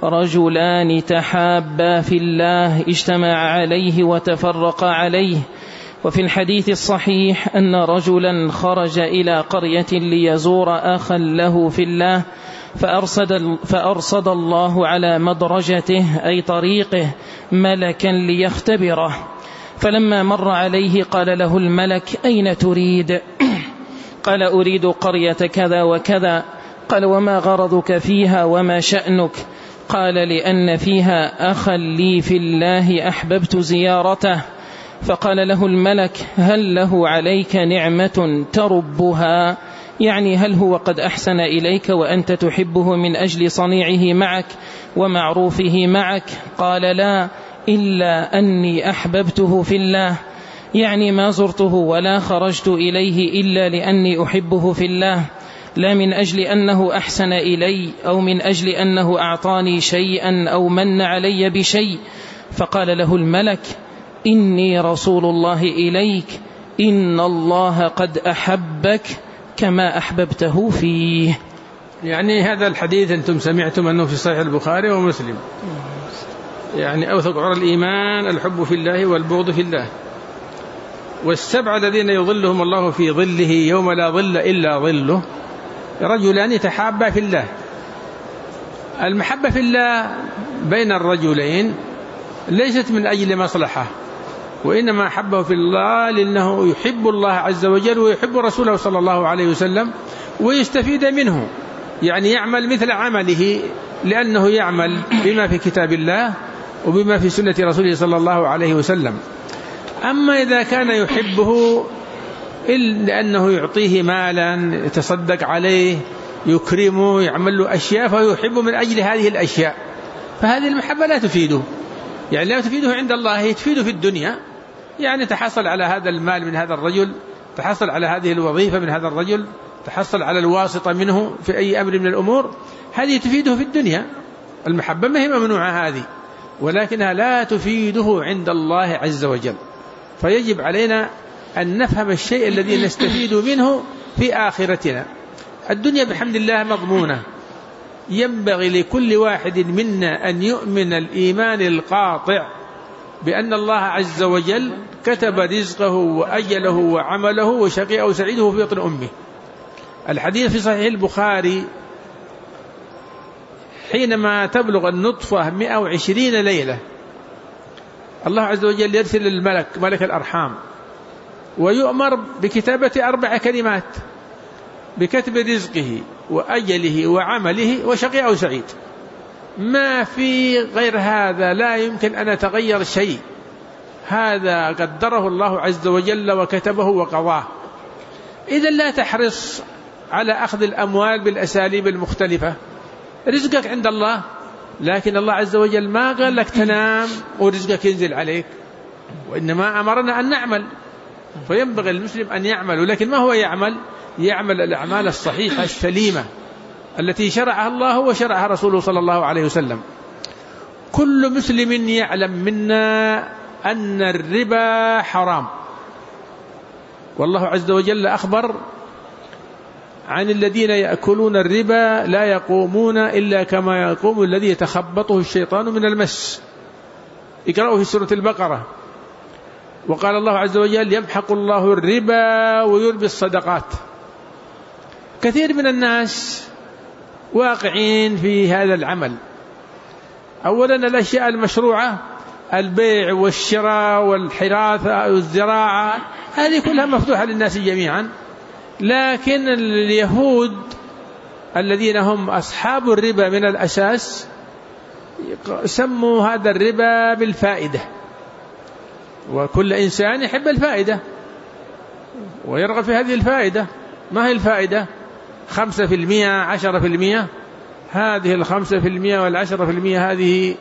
رجلان تحابا في الله اجتمع عليه وتفرقا عليه. وفي الحديث الصحيح أن رجلا خرج إلى قرية ليزور أخا له في الله فأرصد الله على مدرجته أي طريقه ملكا ليختبره، فلما مر عليه قال له الملك: أين تريد؟ قال: أريد قرية كذا وكذا. قال: وما غرضك فيها وما شأنك؟ قال: لأن فيها أخا لي في الله أحببت زيارته. فقال له الملك: هل له عليك نعمة تربها؟ يعني هل هو قد أحسن إليك وأنت تحبه من أجل صنيعه معك ومعروفه معك؟ قال: لا، إلا أني أحببته في الله، يعني ما زرته ولا خرجت إليه إلا لأني أحبه في الله، لا من أجل أنه أحسن إلي أو من أجل أنه أعطاني شيئا أو من علي بشيء. فقال له الملك: إني رسول الله إليك، إن الله قد أحبك كما أحببته فيه. يعني هذا الحديث أنتم سمعتم أنه في صحيح البخاري ومسلم. يعني أوثق عرى الإيمان الحب في الله والبغض في الله. والسبع الذين يظلهم الله في ظله يوم لا ظل إلا ظله رجلان تحابا في الله. المحبة في الله بين الرجلين ليست من أجل مصلحة، وإنما أحبه في الله لأنه يحب الله عز وجل ويحب رسوله صلى الله عليه وسلم ويستفيد منه، يعني يعمل مثل عمله لأنه يعمل بما في كتاب الله وبما في سنة رسوله صلى الله عليه وسلم. أما إذا كان يحبه لأنه يعطيه مالا يتصدق عليه يكرمه يعمل له أشياء فيحب من أجل هذه الأشياء، فهذه المحبة لا تفيده، يعني لا تفيده عند الله، تفيده في الدنيا يعني تحصل على هذا المال من هذا الرجل، تحصل على هذه الوظيفة من هذا الرجل، تحصل على الواسطة منه في أي أمر من الأمور، هذه تفيده في الدنيا. المحبة ما هي ممنوعة هذه، ولكنها لا تفيده عند الله عز وجل. فيجب علينا أن نفهم الشيء الذي نستفيد منه في آخرتنا. الدنيا بحمد الله مضمونة، ينبغي لكل واحد منا أن يؤمن الإيمان القاطع بأن الله عز وجل كتب رزقه وأجله وعمله وشقي أو سعيده في بطن أمه. الحديث في صحيح البخاري: حينما تبلغ النطفة 120 ليلة الله عز وجل يرسل الملك، ملك الأرحام، ويؤمر بكتابة 4 كلمات: بكتب رزقه وأجله وعمله وشقي أو سعيد. ما في غير هذا، لا يمكن أن يتغير شيء، هذا قدره الله عز وجل وكتبه وقضاه. إذن لا تحرص على أخذ الأموال بالأساليب المختلفة، رزقك عند الله، لكن الله عز وجل ما قال لك تنام ورزقك ينزل عليك، وإنما أمرنا أن نعمل. فينبغي المسلم أن يعمل، ولكن ما هو يعمل؟ يعمل الأعمال الصحيحة السليمة التي شرعها الله وشرعها رسوله صلى الله عليه وسلم. كل مسلم يعلم منا أن الربا حرام، والله عز وجل أخبر عن الذين يأكلون الربا لا يقومون إلا كما يقوم الذي يتخبطه الشيطان من المس. اقرأوا في سورة البقرة. وقال الله عز وجل: يمحق الله الربا ويربي الصدقات. كثير من الناس واقعين في هذا العمل. أولا الأشياء المشروعة، البيع والشراء والحراثة والزراعة، هذه كلها مفتوحة للناس جميعا. لكن اليهود الذين هم أصحاب الربا من الأساس سموا هذا الربا بالفائدة، وكل إنسان يحب الفائدة ويرغب في هذه الفائدة. ما هي الفائدة؟ 5%، 10%. هذه 5% وال10% هذه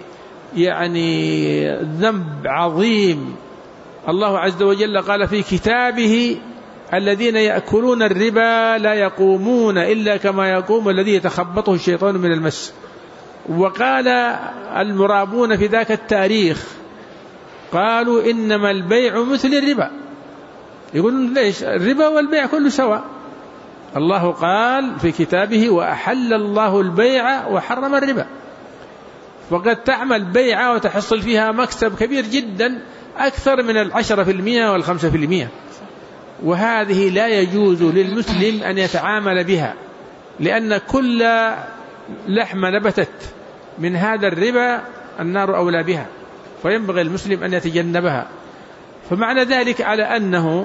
يعني ذنب عظيم. الله عز وجل قال في كتابه: الذين يأكلون الربا لا يقومون إلا كما يقوم الذي يتخبطه الشيطان من المس. وقال المرابون في ذاك التاريخ قالوا: إنما البيع مثل الربا. يقولون ليش؟ الربا والبيع كله سواء. الله قال في كتابه: وأحل الله البيع وحرم الربا. وقد تعمل بيعة وتحصل فيها مكسب كبير جدا أكثر من 10% وال5%، وهذه لا يجوز للمسلم أن يتعامل بها، لأن كل لحمة نبتت من هذا الربا النار أولى بها، فينبغي المسلم أن يتجنبها. فمعنى ذلك على أنه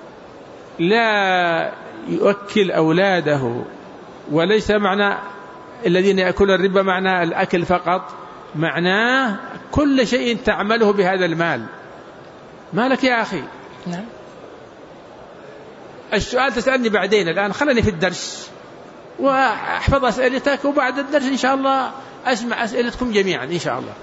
لا يؤكل أولاده، وليس معنى الذين يأكلون الربا معنى الأكل فقط، معناه كل شيء تعمله بهذا المال. مالك يا أخي؟ نعم. السؤال تسألني بعدين، الآن خلني في الدرس وأحفظ أسئلتك، وبعد الدرس إن شاء الله أسمع أسئلتكم جميعا إن شاء الله.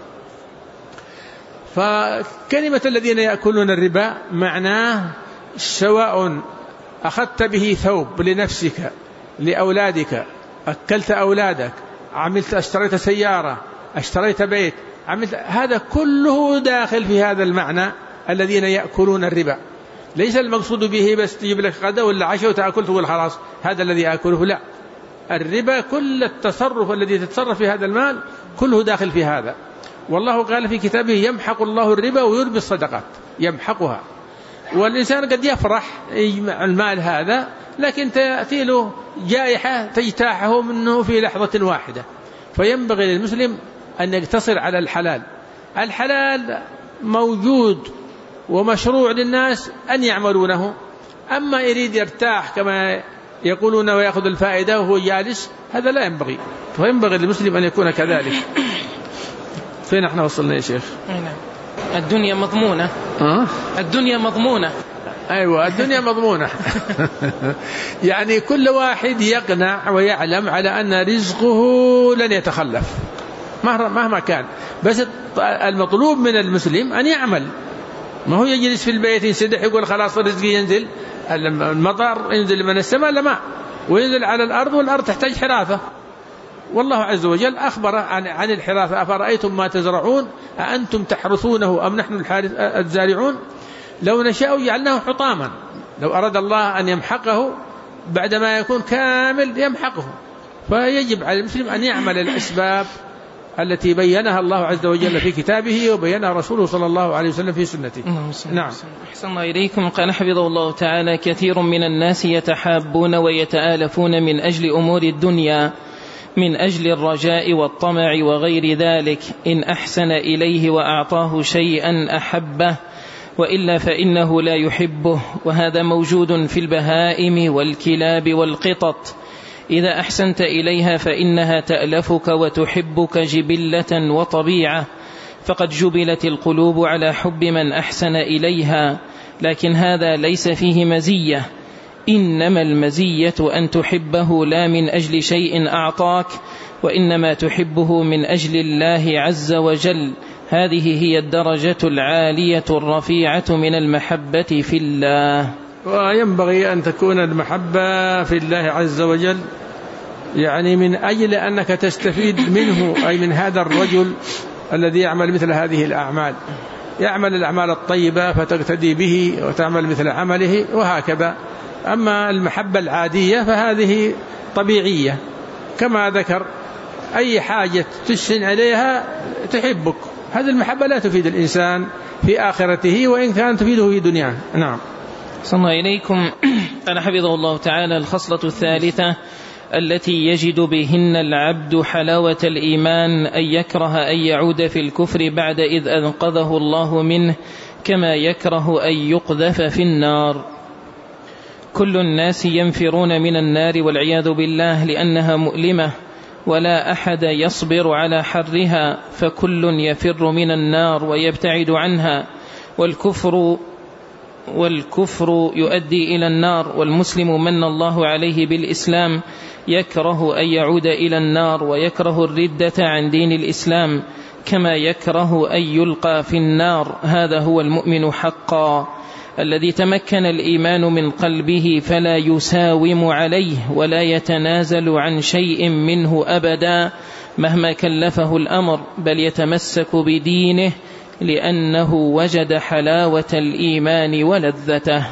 فكلمة الذين يأكلون الربا معناه سواء أخذت به ثوب لنفسك لأولادك، أكلت أولادك، اشتريت سيارة، اشتريت بيت، هذا كله داخل في هذا المعنى الذين يأكلون الربا. ليس المقصود به بس تجيب لك غدا ولا عشاء وتأكل تقول خلاص هذا الذي أكله، لا، الربا كل التصرف الذي تتصرف في هذا المال كله داخل في هذا. والله قال في كتابه: يمحق الله الربا ويربي الصدقات. يمحقها، والإنسان قد يفرح يجمع المال هذا، لكن تأتي له جائحة تجتاحه منه في لحظة واحدة. فينبغي للمسلم أن يقتصر على الحلال. الحلال موجود ومشروع للناس أن يعملونه، أما يريد يرتاح كما يقولون ويأخذ الفائدة وهو جالس، هذا لا ينبغي. فينبغي للمسلم أن يكون كذلك. فين احنا وصلنا يا شيخ؟ الدنيا مضمونة. الدنيا مضمونة. أيوة، الدنيا مضمونة. يعني كل واحد يقنع ويعلم على أن رزقه لن يتخلف مهما كان، بس المطلوب من المسلم أن يعمل. ما هو يجلس في البيت ينسدح يقول خلاص رزقي ينزل، المطر ينزل من السماء لما وينزل على الأرض، والأرض تحتاج حراثة. والله عز وجل أخبر عن الحراثة: أفرأيتم ما تزرعون أأنتم تحرثونه أم نحن الزارعون لو نشاء جعلناه حطاما. لو أراد الله أن يمحقه بعدما يكون كامل يمحقه. فيجب على المسلم أن يعمل الأسباب التي بينها الله عز وجل في كتابه وبينها رسوله صلى الله عليه وسلم في سنته. نعم. أحسن الله إليكم. قال حفظه الله تعالى: كثير من الناس يتحابون ويتآلفون من أجل أمور الدنيا، من أجل الرجاء والطمع وغير ذلك، إن أحسن إليه وأعطاه شيئا أحبه، وإلا فإنه لا يحبه. وهذا موجود في البهائم والكلاب والقطط، إذا أحسنت إليها فإنها تألفك وتحبك جبلة وطبيعة، فقد جبلت القلوب على حب من أحسن إليها، لكن هذا ليس فيه مزية، إنما المزية أن تحبه لا من أجل شيء أعطاك، وإنما تحبه من أجل الله عز وجل. هذه هي الدرجة العالية الرفيعة من المحبة في الله. وينبغي أن تكون المحبة في الله عز وجل يعني من أجل أنك تستفيد منه، أي من هذا الرجل الذي يعمل مثل هذه الأعمال، يعمل الأعمال الطيبة فتقتدي به وتعمل مثل عمله وهكذا. أما المحبة العادية فهذه طبيعية، كما ذكر أي حاجة تسن عليها تحبك. هذه المحبة لا تفيد الإنسان في آخرته وإن كانت تفيده في دنياه. نعم. صلى الله إليكم. قال حفظه الله تعالى: الخصلة الثالثة التي يجد بهن العبد حلاوة الإيمان أن يكره أن يعود في الكفر بعد إذ أنقذه الله منه، كما يكره أن يقذف في النار. كل الناس ينفرون من النار والعياذ بالله لأنها مؤلمة، ولا أحد يصبر على حرها، فكل يفر من النار ويبتعد عنها، والكفر يؤدي إلى النار. والمسلم من الله عليه بالإسلام يكره أن يعود إلى النار، ويكره الردة عن دين الإسلام، كما يكره أن يلقى في النار. هذا هو المؤمن حقا، الذي تمكن الإيمان من قلبه فلا يساوم عليه ولا يتنازل عن شيء منه أبدا مهما كلفه الأمر، بل يتمسك بدينه لأنه وجد حلاوة الإيمان ولذته.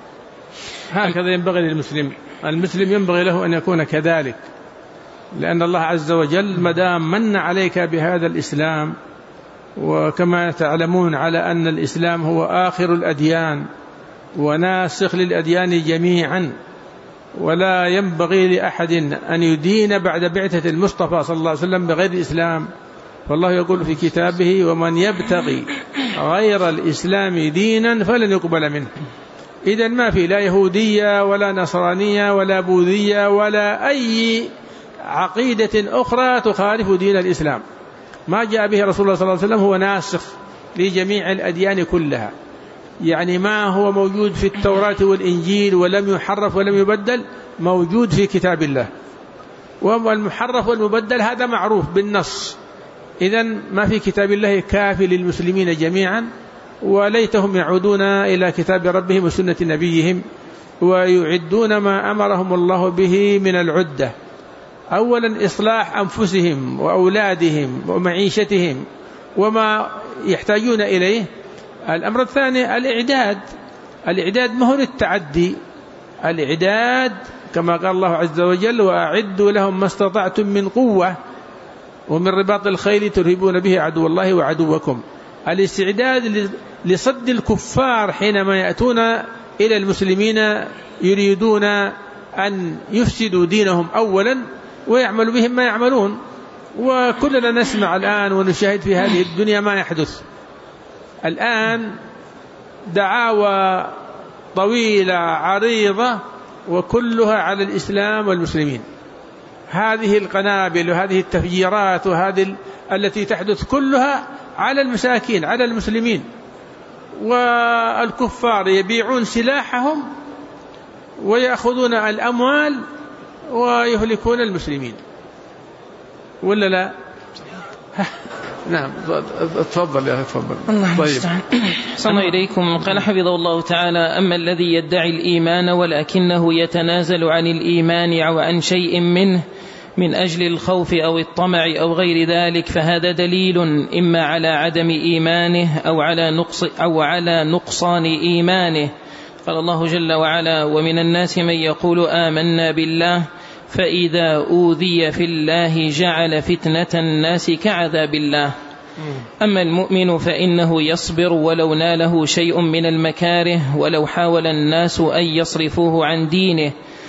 هكذا ينبغي للمسلم. المسلم ينبغي له أن يكون كذلك، لأن الله عز وجل مدام من عليك بهذا الإسلام، وكما تعلمون على أن الإسلام هو آخر الأديان وناسخ للأديان جميعا، ولا ينبغي لأحد أن يدين بعد بعثة المصطفى صلى الله عليه وسلم بغير الإسلام. فالله يقول في كتابه: ومن يبتغي غير الإسلام دينا فلن يقبل منه. إذن ما في لا يهودية ولا نصرانية ولا بوذية ولا أي عقيدة أخرى تخالف دين الإسلام. ما جاء به رسول الله صلى الله عليه وسلم هو ناسخ لجميع الأديان كلها، يعني ما هو موجود في التوراة والإنجيل ولم يحرف ولم يبدل موجود في كتاب الله، والمحرف والمبدل هذا معروف بالنص. إذن ما في كتاب الله كافي للمسلمين جميعا، وليتهم يعودون إلى كتاب ربهم وسنة نبيهم ويعدون ما أمرهم الله به من العدة. أولا إصلاح أنفسهم وأولادهم ومعيشتهم وما يحتاجون إليه. الأمر الثاني الإعداد ما هو للتعدي، الإعداد كما قال الله عز وجل: وأعدوا لهم ما استطعتم من قوة ومن رباط الخيل ترهبون به عدو الله وعدوكم. الاستعداد لصد الكفار حينما يأتون إلى المسلمين يريدون أن يفسدوا دينهم أولا ويعملوا بهم ما يعملون. وكلنا نسمع الآن ونشاهد في هذه الدنيا ما يحدث الآن، دعاوى طويلة عريضة وكلها على الإسلام والمسلمين. هذه القنابل وهذه التفجيرات وهذه التي تحدث كلها على المساكين على المسلمين، والكفار يبيعون سلاحهم ويأخذون الأموال ويهلكون المسلمين، ولا لا؟ نعم تفضل يا أخي تفضل. الله المستعان. صلى إليكم. قال حفظه الله تعالى: أما الذي يدعي الإيمان ولكنه يتنازل عن الإيمان أو عن شيء منه من أجل الخوف أو الطمع أو غير ذلك فهذا دليل إما على عدم إيمانه أو على نقصان إيمانه. قال الله جل وعلا: ومن الناس من يقول آمنا بالله فإذا أوذي في الله جعل فتنة الناس كعذاب الله. أما المؤمن فإنه يصبر ولو ناله شيء من المكاره ولو حاول الناس أن يصرفوه عن دينه،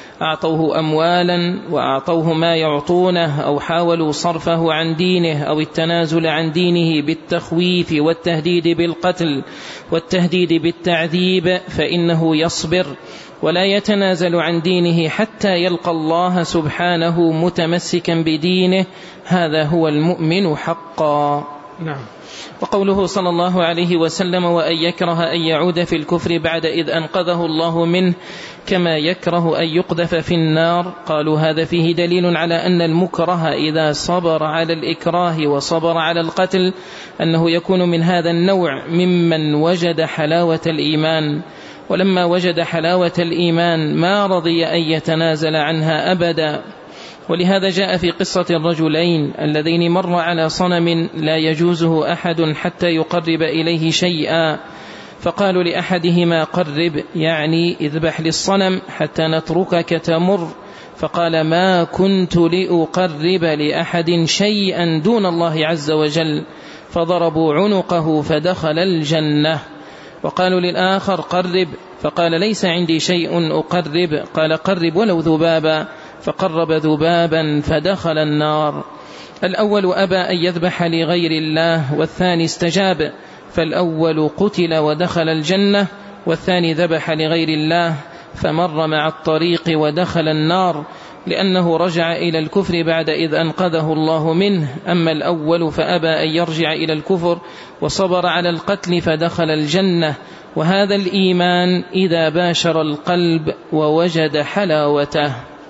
أعطوه أموالا وأعطوه ما يعطونه أو حاولوا صرفه عن دينه أو التنازل عن دينه بالتخويف والتهديد بالقتل والتهديد بالتعذيب فإنه يصبر ولا يتنازل عن دينه حتى يلقى الله سبحانه متمسكا بدينه. هذا هو المؤمن حقا. نعم. وقوله صلى الله عليه وسلم: وأن يكره أن يعود في الكفر بعد إذ أنقذه الله منه كما يكره أن يقذف في النار. قالوا هذا فيه دليل على أن المكره إذا صبر على الإكراه وصبر على القتل أنه يكون من هذا النوع ممن وجد حلاوة الإيمان، ولما وجد حلاوة الإيمان ما رضي أن يتنازل عنها أبدا. ولهذا جاء في قصة الرجلين اللذين مر على صنم لا يجوزه أحد حتى يقرب إليه شيئا، فقالوا لأحدهما: قرب، يعني اذبح للصنم حتى نتركك تمر. فقال: ما كنت لأقرب لأحد شيئا دون الله عز وجل. فضربوا عنقه فدخل الجنة. وقالوا للآخر: قرب، فقال: ليس عندي شيء أقرب. قال: قرب ولو ذبابا، فقرب ذبابا فدخل النار. الأول أبى أن يذبح لغير الله والثاني استجاب، فالأول قتل ودخل الجنة والثاني ذبح لغير الله فمر مع الطريق ودخل النار لأنه رجع إلى الكفر بعد إذ أنقذه الله منه. أما الأول فأبى أن يرجع إلى الكفر وصبر على القتل فدخل الجنة. وهذا الإيمان إذا باشر القلب ووجد حلاوته.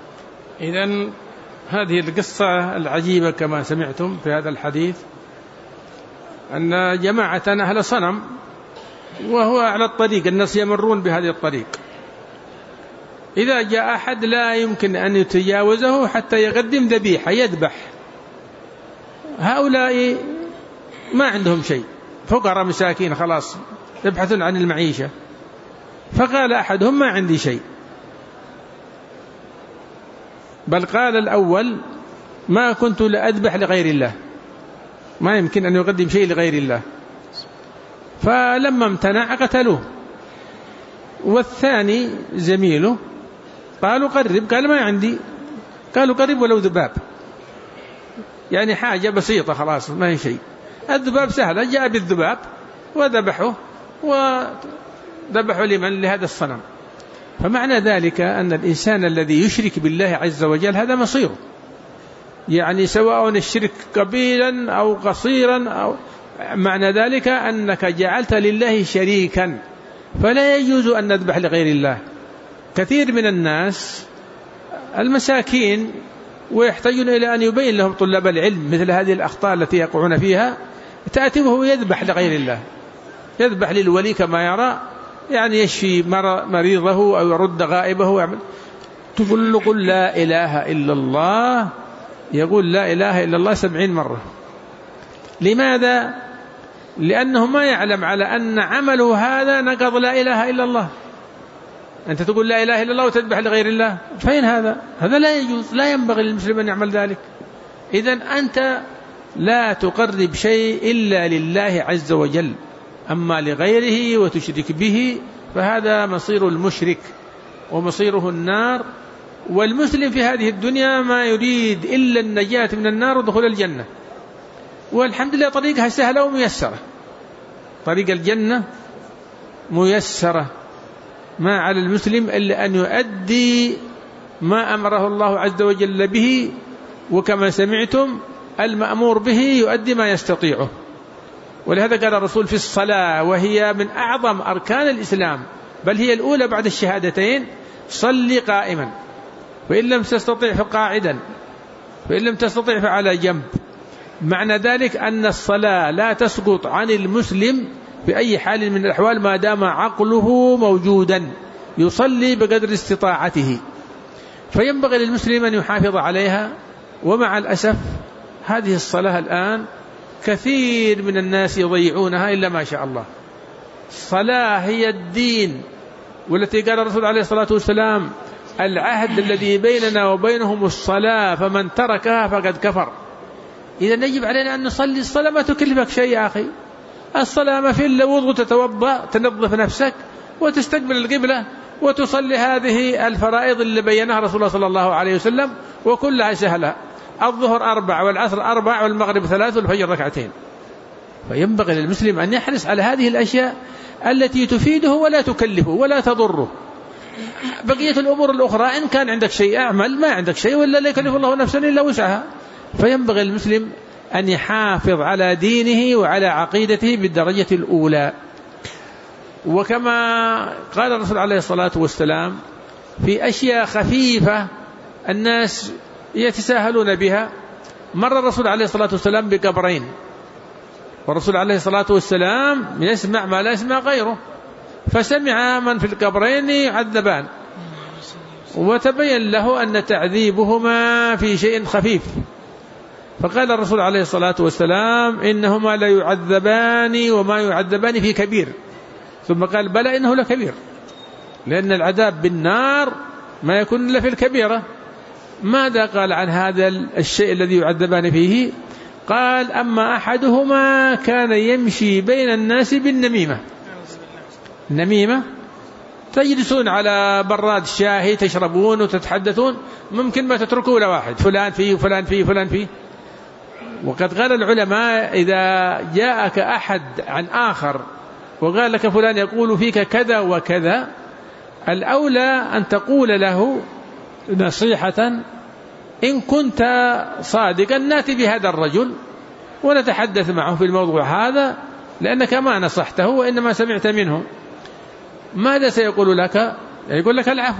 إذن هذه القصة العجيبة كما سمعتم في هذا الحديث أن جماعة أهل صنم وهو على الطريق، الناس يمرون بهذه الطريق، إذا جاء أحد لا يمكن أن يتجاوزه حتى يقدم ذبيحة يذبح. هؤلاء ما عندهم شيء، فقراء مساكين خلاص يبحثون عن المعيشة. فقال أحدهم: ما عندي شيء. بل قال الأول: ما كنت لأذبح لغير الله، ما يمكن أن يقدم شيء لغير الله. فلما امتنع قتلوه. والثاني زميله قالوا: قرب، قال: ما عندي. قالوا: قرب ولو ذباب، يعني حاجة بسيطة خلاص ما هي شيء. الذباب سهلة، جاء بالذباب وذبحه لمن؟ لهذا الصنم. فمعنى ذلك أن الإنسان الذي يشرك بالله عز وجل هذا مصيره، يعني سواء الشرك قبيلا أو قصيرا أو معنى ذلك أنك جعلت لله شريكا، فلا يجوز أن نذبح لغير الله. كثير من الناس المساكين ويحتاجون إلى أن يبين لهم طلاب العلم مثل هذه الأخطاء التي يقعون فيها، تأتي وهو يذبح لغير الله، يذبح للولي كما يرى، يعني يشفي مريضه أو يرد غائبه. تقول له: قل لا إله إلا الله، يقول لا إله إلا الله 70 مرة. لماذا؟ لأنه ما يعلم على أن عمله هذا نقض لا إله إلا الله. أنت تقول لا إله إلا الله وتذبح لغير الله، فين هذا؟ هذا لا يجوز، لا ينبغي للمسلم أن يعمل ذلك. إذن أنت لا تقرب شيء إلا لله عز وجل، أما لغيره وتشرك به فهذا مصير المشرك ومصيره النار. والمسلم في هذه الدنيا ما يريد إلا النجاة من النار ودخول الجنة، والحمد لله طريقها سهلة وميسرة، طريق الجنة ميسرة، ما على المسلم إلا أن يؤدي ما أمره الله عز وجل به، وكما سمعتم المأمور به يؤدي ما يستطيعه. ولهذا قال الرسول في الصلاة وهي من أعظم أركان الإسلام، بل هي الأولى بعد الشهادتين: صل قائما، فإن لم تستطيع فقاعدا، فإن لم تستطيع فعلى جنب. معنى ذلك أن الصلاة لا تسقط عن المسلم بأي حال من الأحوال ما دام عقله موجودا يصلي بقدر استطاعته، فينبغي للمسلم أن يحافظ عليها. ومع الأسف هذه الصلاة الآن كثير من الناس يضيعونها إلا ما شاء الله. الصلاة هي الدين، والتي قال الرسول عليه الصلاة والسلام: العهد الذي بيننا وبينهم الصلاة، فمن تركها فقد كفر. إذا يجب علينا أن نصلي. الصلاة ما تكلفك شيء يا أخي، الصلاة ما في إلا وضوء، تتوضأ، تنظف نفسك وتستقبل القبلة وتصلي هذه الفرائض اللي بينها رسول الله صلى الله عليه وسلم، وكلها سهلة. الظهر 4 والعصر 4 والمغرب 3 والفجر 2. فينبغي للمسلم أن يحرص على هذه الأشياء التي تفيده ولا تكلفه ولا تضره. بقية الأمور الأخرى إن كان عندك شيء أعمل، ما عندك شيء ولا لا يكلف الله نفسا إلا وسعها. فينبغي المسلم أن يحافظ على دينه وعلى عقيدته بالدرجة الأولى. وكما قال الرسول عليه الصلاة والسلام في أشياء خفيفة الناس يتساهلون بها، مر الرسول عليه الصلاة والسلام بقبرين، والرسول عليه الصلاة والسلام يسمع ما لا يسمع غيره، فسمع من في القبرين يعذبان، وتبين له أن تعذيبهما في شيء خفيف، فقال الرسول عليه الصلاة والسلام: إنهما لا يعذبان وما يعذبان في كبير. ثم قال: بلى إنه لكبير، لأن العذاب بالنار ما يكون إلا في الكبيرة. ماذا قال عن هذا الشيء الذي يعذبان فيه؟ قال: أما أحدهما كان يمشي بين الناس بالنميمة. النميمة تجلسون على براد الشاهي تشربون وتتحدثون، ممكن ما تتركوا ولا واحد، فلان فيه وفلان فيه وفلان فيه. وقد قال العلماء: إذا جاءك أحد عن آخر وقال لك فلان يقول فيك كذا وكذا، الأولى أن تقول له نصيحة إن كنت صادقا نأتي بهذا الرجل ونتحدث معه في الموضوع هذا، لأنك ما نصحته وإنما سمعت منه. ماذا سيقول لك؟ يقول لك العفو.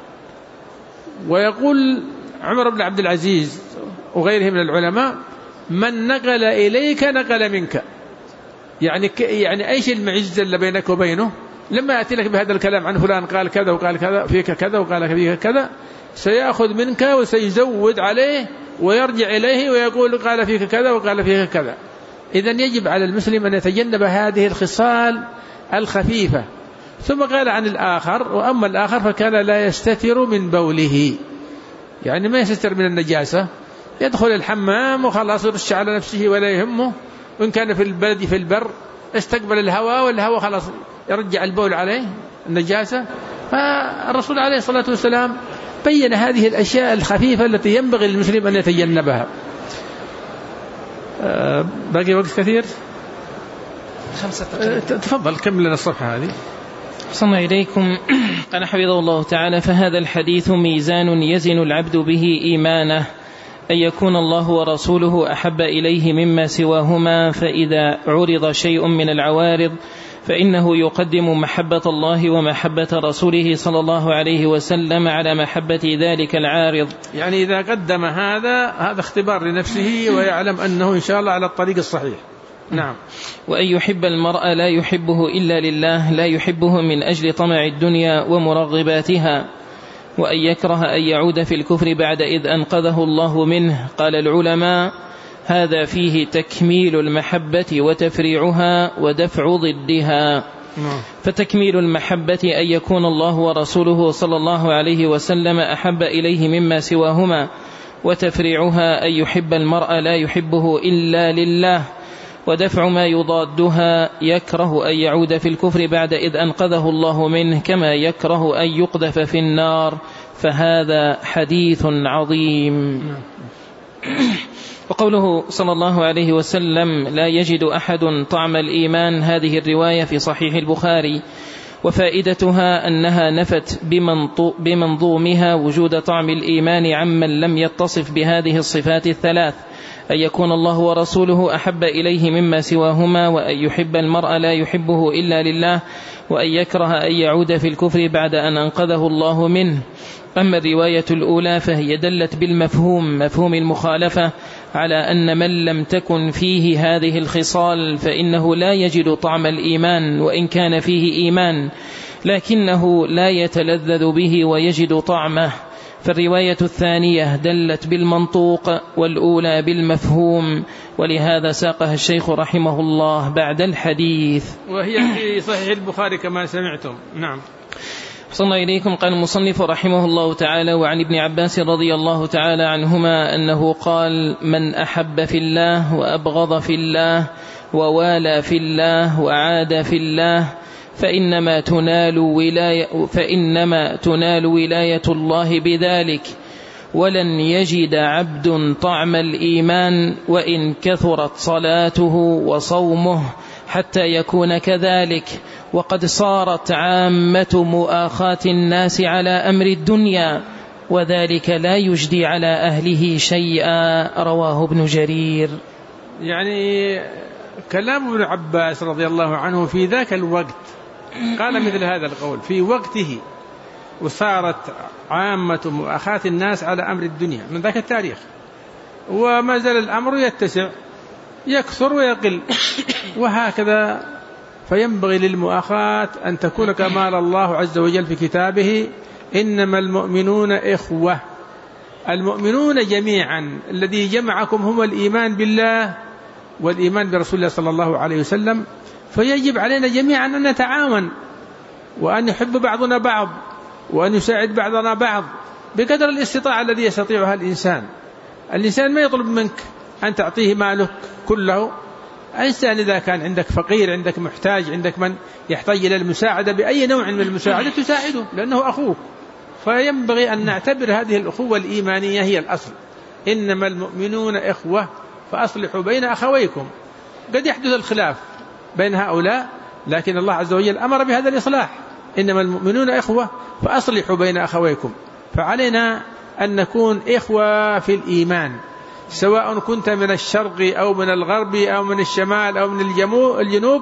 ويقول عمر بن عبد العزيز وغيره من العلماء: من نقل إليك نقل منك. يعني أيش المعزة اللي بينك وبينه؟ لما يأتي لك بهذا الكلام عن فلان قال كذا وقال كذا فيك كذا وقال فيك كذا، سيأخذ منك وسيزود عليه ويرجع إليه ويقول قال فيك كذا وقال فيك كذا. إذن يجب على المسلم أن يتجنب هذه الخصال الخفيفة. ثم قال عن الآخر: وأما الآخر فكان لا يستتر من بوله، يعني ما يستتر من النجاسة، يدخل الحمام وخلاص يرش على نفسه ولا يهمه، وإن كان في البلد في البر استقبل الهواء والهواء خلاص يرجع البول عليه النجاسة. فالرسول عليه الصلاة والسلام بين هذه الأشياء الخفيفة التي ينبغي للمسلم أن يتجنبها. باقي وقت كثير، 5 دقائق. تفضل كمل لنا الصفحة هذه. صلى إليكم. قال حفظه الله تعالى: فهذا الحديث ميزان يزن العبد به إيمانه، أن يكون الله ورسوله أحب إليه مما سواهما، فإذا عرض شيء من العوارض فإنه يقدم محبة الله ومحبة رسوله صلى الله عليه وسلم على محبة ذلك العارض. يعني إذا قدم هذا اختبار لنفسه ويعلم أنه إن شاء الله على الطريق الصحيح. نعم. وأن يحب المرء لا يحبه إلا لله، لا يحبه من أجل طمع الدنيا ومرغباتها، وأن يكره أن يعود في الكفر بعد إذ أنقذه الله منه. قال العلماء: هذا فيه تكميل المحبة وتفريعها ودفع ضدها. فتكميل المحبة أن يكون الله ورسوله صلى الله عليه وسلم أحب إليه مما سواهما، وتفريعها أن يحب المرء لا يحبه إلا لله، ودفع ما يضادها يكره أن يعود في الكفر بعد إذ أنقذه الله منه، كما يكره أن يقذف في النار. فهذا حديث عظيم. وقوله صلى الله عليه وسلم: لا يجد أحد طعم الإيمان، هذه الرواية في صحيح البخاري، وفائدتها أنها نفت بمنظومها وجود طعم الإيمان عمن لم يتصف بهذه الصفات الثلاث، أن يكون الله ورسوله أحب إليه مما سواهما، وأن يحب المرء لا يحبه إلا لله، وأن يكره أن يعود في الكفر بعد أن أنقذه الله منه. أما الرواية الأولى فهي دلت بالمفهوم، مفهوم المخالفة، على أن من لم تكن فيه هذه الخصال فإنه لا يجد طعم الإيمان، وإن كان فيه إيمان لكنه لا يتلذذ به ويجد طعمه. فالرواية الثانية دلت بالمنطوق والأولى بالمفهوم، ولهذا ساقها الشيخ رحمه الله بعد الحديث، وهي في صحيح البخاري كما سمعتم. نعم. صلى إليكم. قال المصنف رحمه الله تعالى: وعن ابن عباس رضي الله تعالى عنهما أنه قال: من أحب في الله وأبغض في الله ووالى في الله وعاد في الله فإنما تنال ولاية الله بذلك، ولن يجد عبد طعم الإيمان وإن كثرت صلاته وصومه حتى يكون كذلك. وقد صارت عامة مؤاخاة الناس على أمر الدنيا، وذلك لا يجدي على أهله شيئا. رواه ابن جرير. يعني كلام ابن عباس رضي الله عنه في ذاك الوقت قال مثل هذا القول في وقته، وصارت عامة مؤاخاة الناس على أمر الدنيا من ذاك التاريخ، وما زال الأمر يتسع يكثر ويقل وهكذا. فينبغي للمؤاخاة أن تكون كما قال الله عز وجل في كتابه: إنما المؤمنون إخوة. المؤمنون جميعا الذي جمعكم هم الإيمان بالله والإيمان برسول الله صلى الله عليه وسلم. فيجب علينا جميعا أن نتعاون، وأن يحب بعضنا بعض، وأن يساعد بعضنا بعض بقدر الاستطاعة الذي يستطيعها الإنسان. الإنسان ما يطلب منك أن تعطيه مالك كله. الإنسان إذا كان عندك فقير، عندك محتاج، عندك من يحتاج إلى المساعدة بأي نوع من المساعدة تساعده لأنه أخوك. فينبغي أن نعتبر هذه الأخوة الإيمانية هي الأصل. إنما المؤمنون إخوة فأصلحوا بين أخويكم. قد يحدث الخلاف بين هؤلاء، لكن الله عز وجل أمر بهذا الإصلاح: إنما المؤمنون إخوة فأصلحوا بين أخويكم. فعلينا أن نكون إخوة في الإيمان، سواء كنت من الشرق أو من الغرب أو من الشمال أو من الجنوب.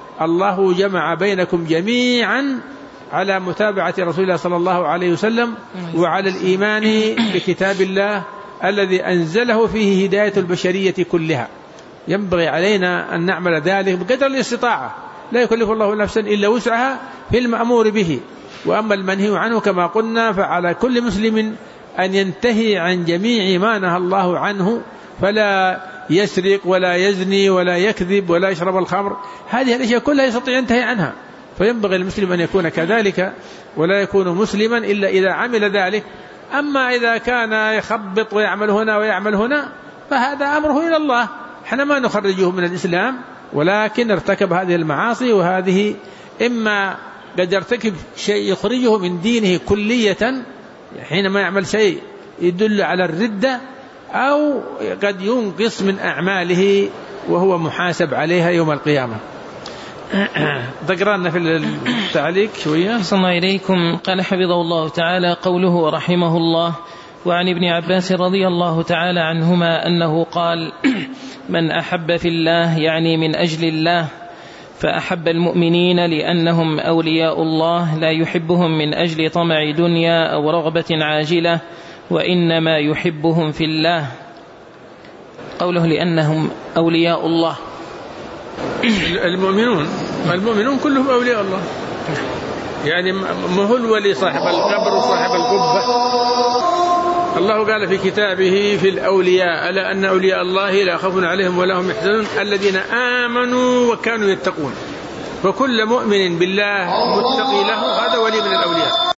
الله جمع بينكم جميعا على متابعة رسول الله صلى الله عليه وسلم، وعلى الإيمان بكتاب الله الذي أنزله فيه هداية البشرية كلها. ينبغي علينا أن نعمل ذلك بقدر الاستطاعة، لا يكلف الله نفسا إلا وسعها في المأمور به. وأما المنهي عنه كما قلنا فعلى كل مسلم أن ينتهي عن جميع ما نهى الله عنه، فلا يسرق ولا يزني ولا يكذب ولا يشرب الخمر. هذه الأشياء كلها يستطيع أن ينتهي عنها. فينبغي المسلم أن يكون كذلك، ولا يكون مسلما إلا إذا عمل ذلك. أما إذا كان يخبط ويعمل هنا ويعمل هنا فهذا أمره إلى الله، احنا ما نخرجه من الإسلام، ولكن ارتكب هذه المعاصي، وهذه إما قد يرتكب شيء يخرجه من دينه كلية حينما يعمل شيء يدل على الردة، أو قد ينقص من أعماله وهو محاسب عليها يوم القيامة. ذكرنا في التعليق شوية. صلى الله إليكم. قال حفظه الله تعالى: قوله ورحمه الله: وعن ابن عباس رضي الله تعالى عنهما أنه قال: من أحب في الله يعني من أجل الله، فأحب المؤمنين لأنهم أولياء الله، لا يحبهم من أجل طمع دنيا أو رغبة عاجلة، وإنما يحبهم في الله. قوله لأنهم أولياء الله، المؤمنون كلهم أولياء الله، يعني ما هو الولي صاحب القبر وصاحب القبة. الله قال في كتابه في الأولياء: ألا أن أولياء الله لا خوف عليهم ولا هم يحزنون الذين آمنوا وكانوا يتقون. فكل مؤمن بالله متقي له هذا ولي من الأولياء.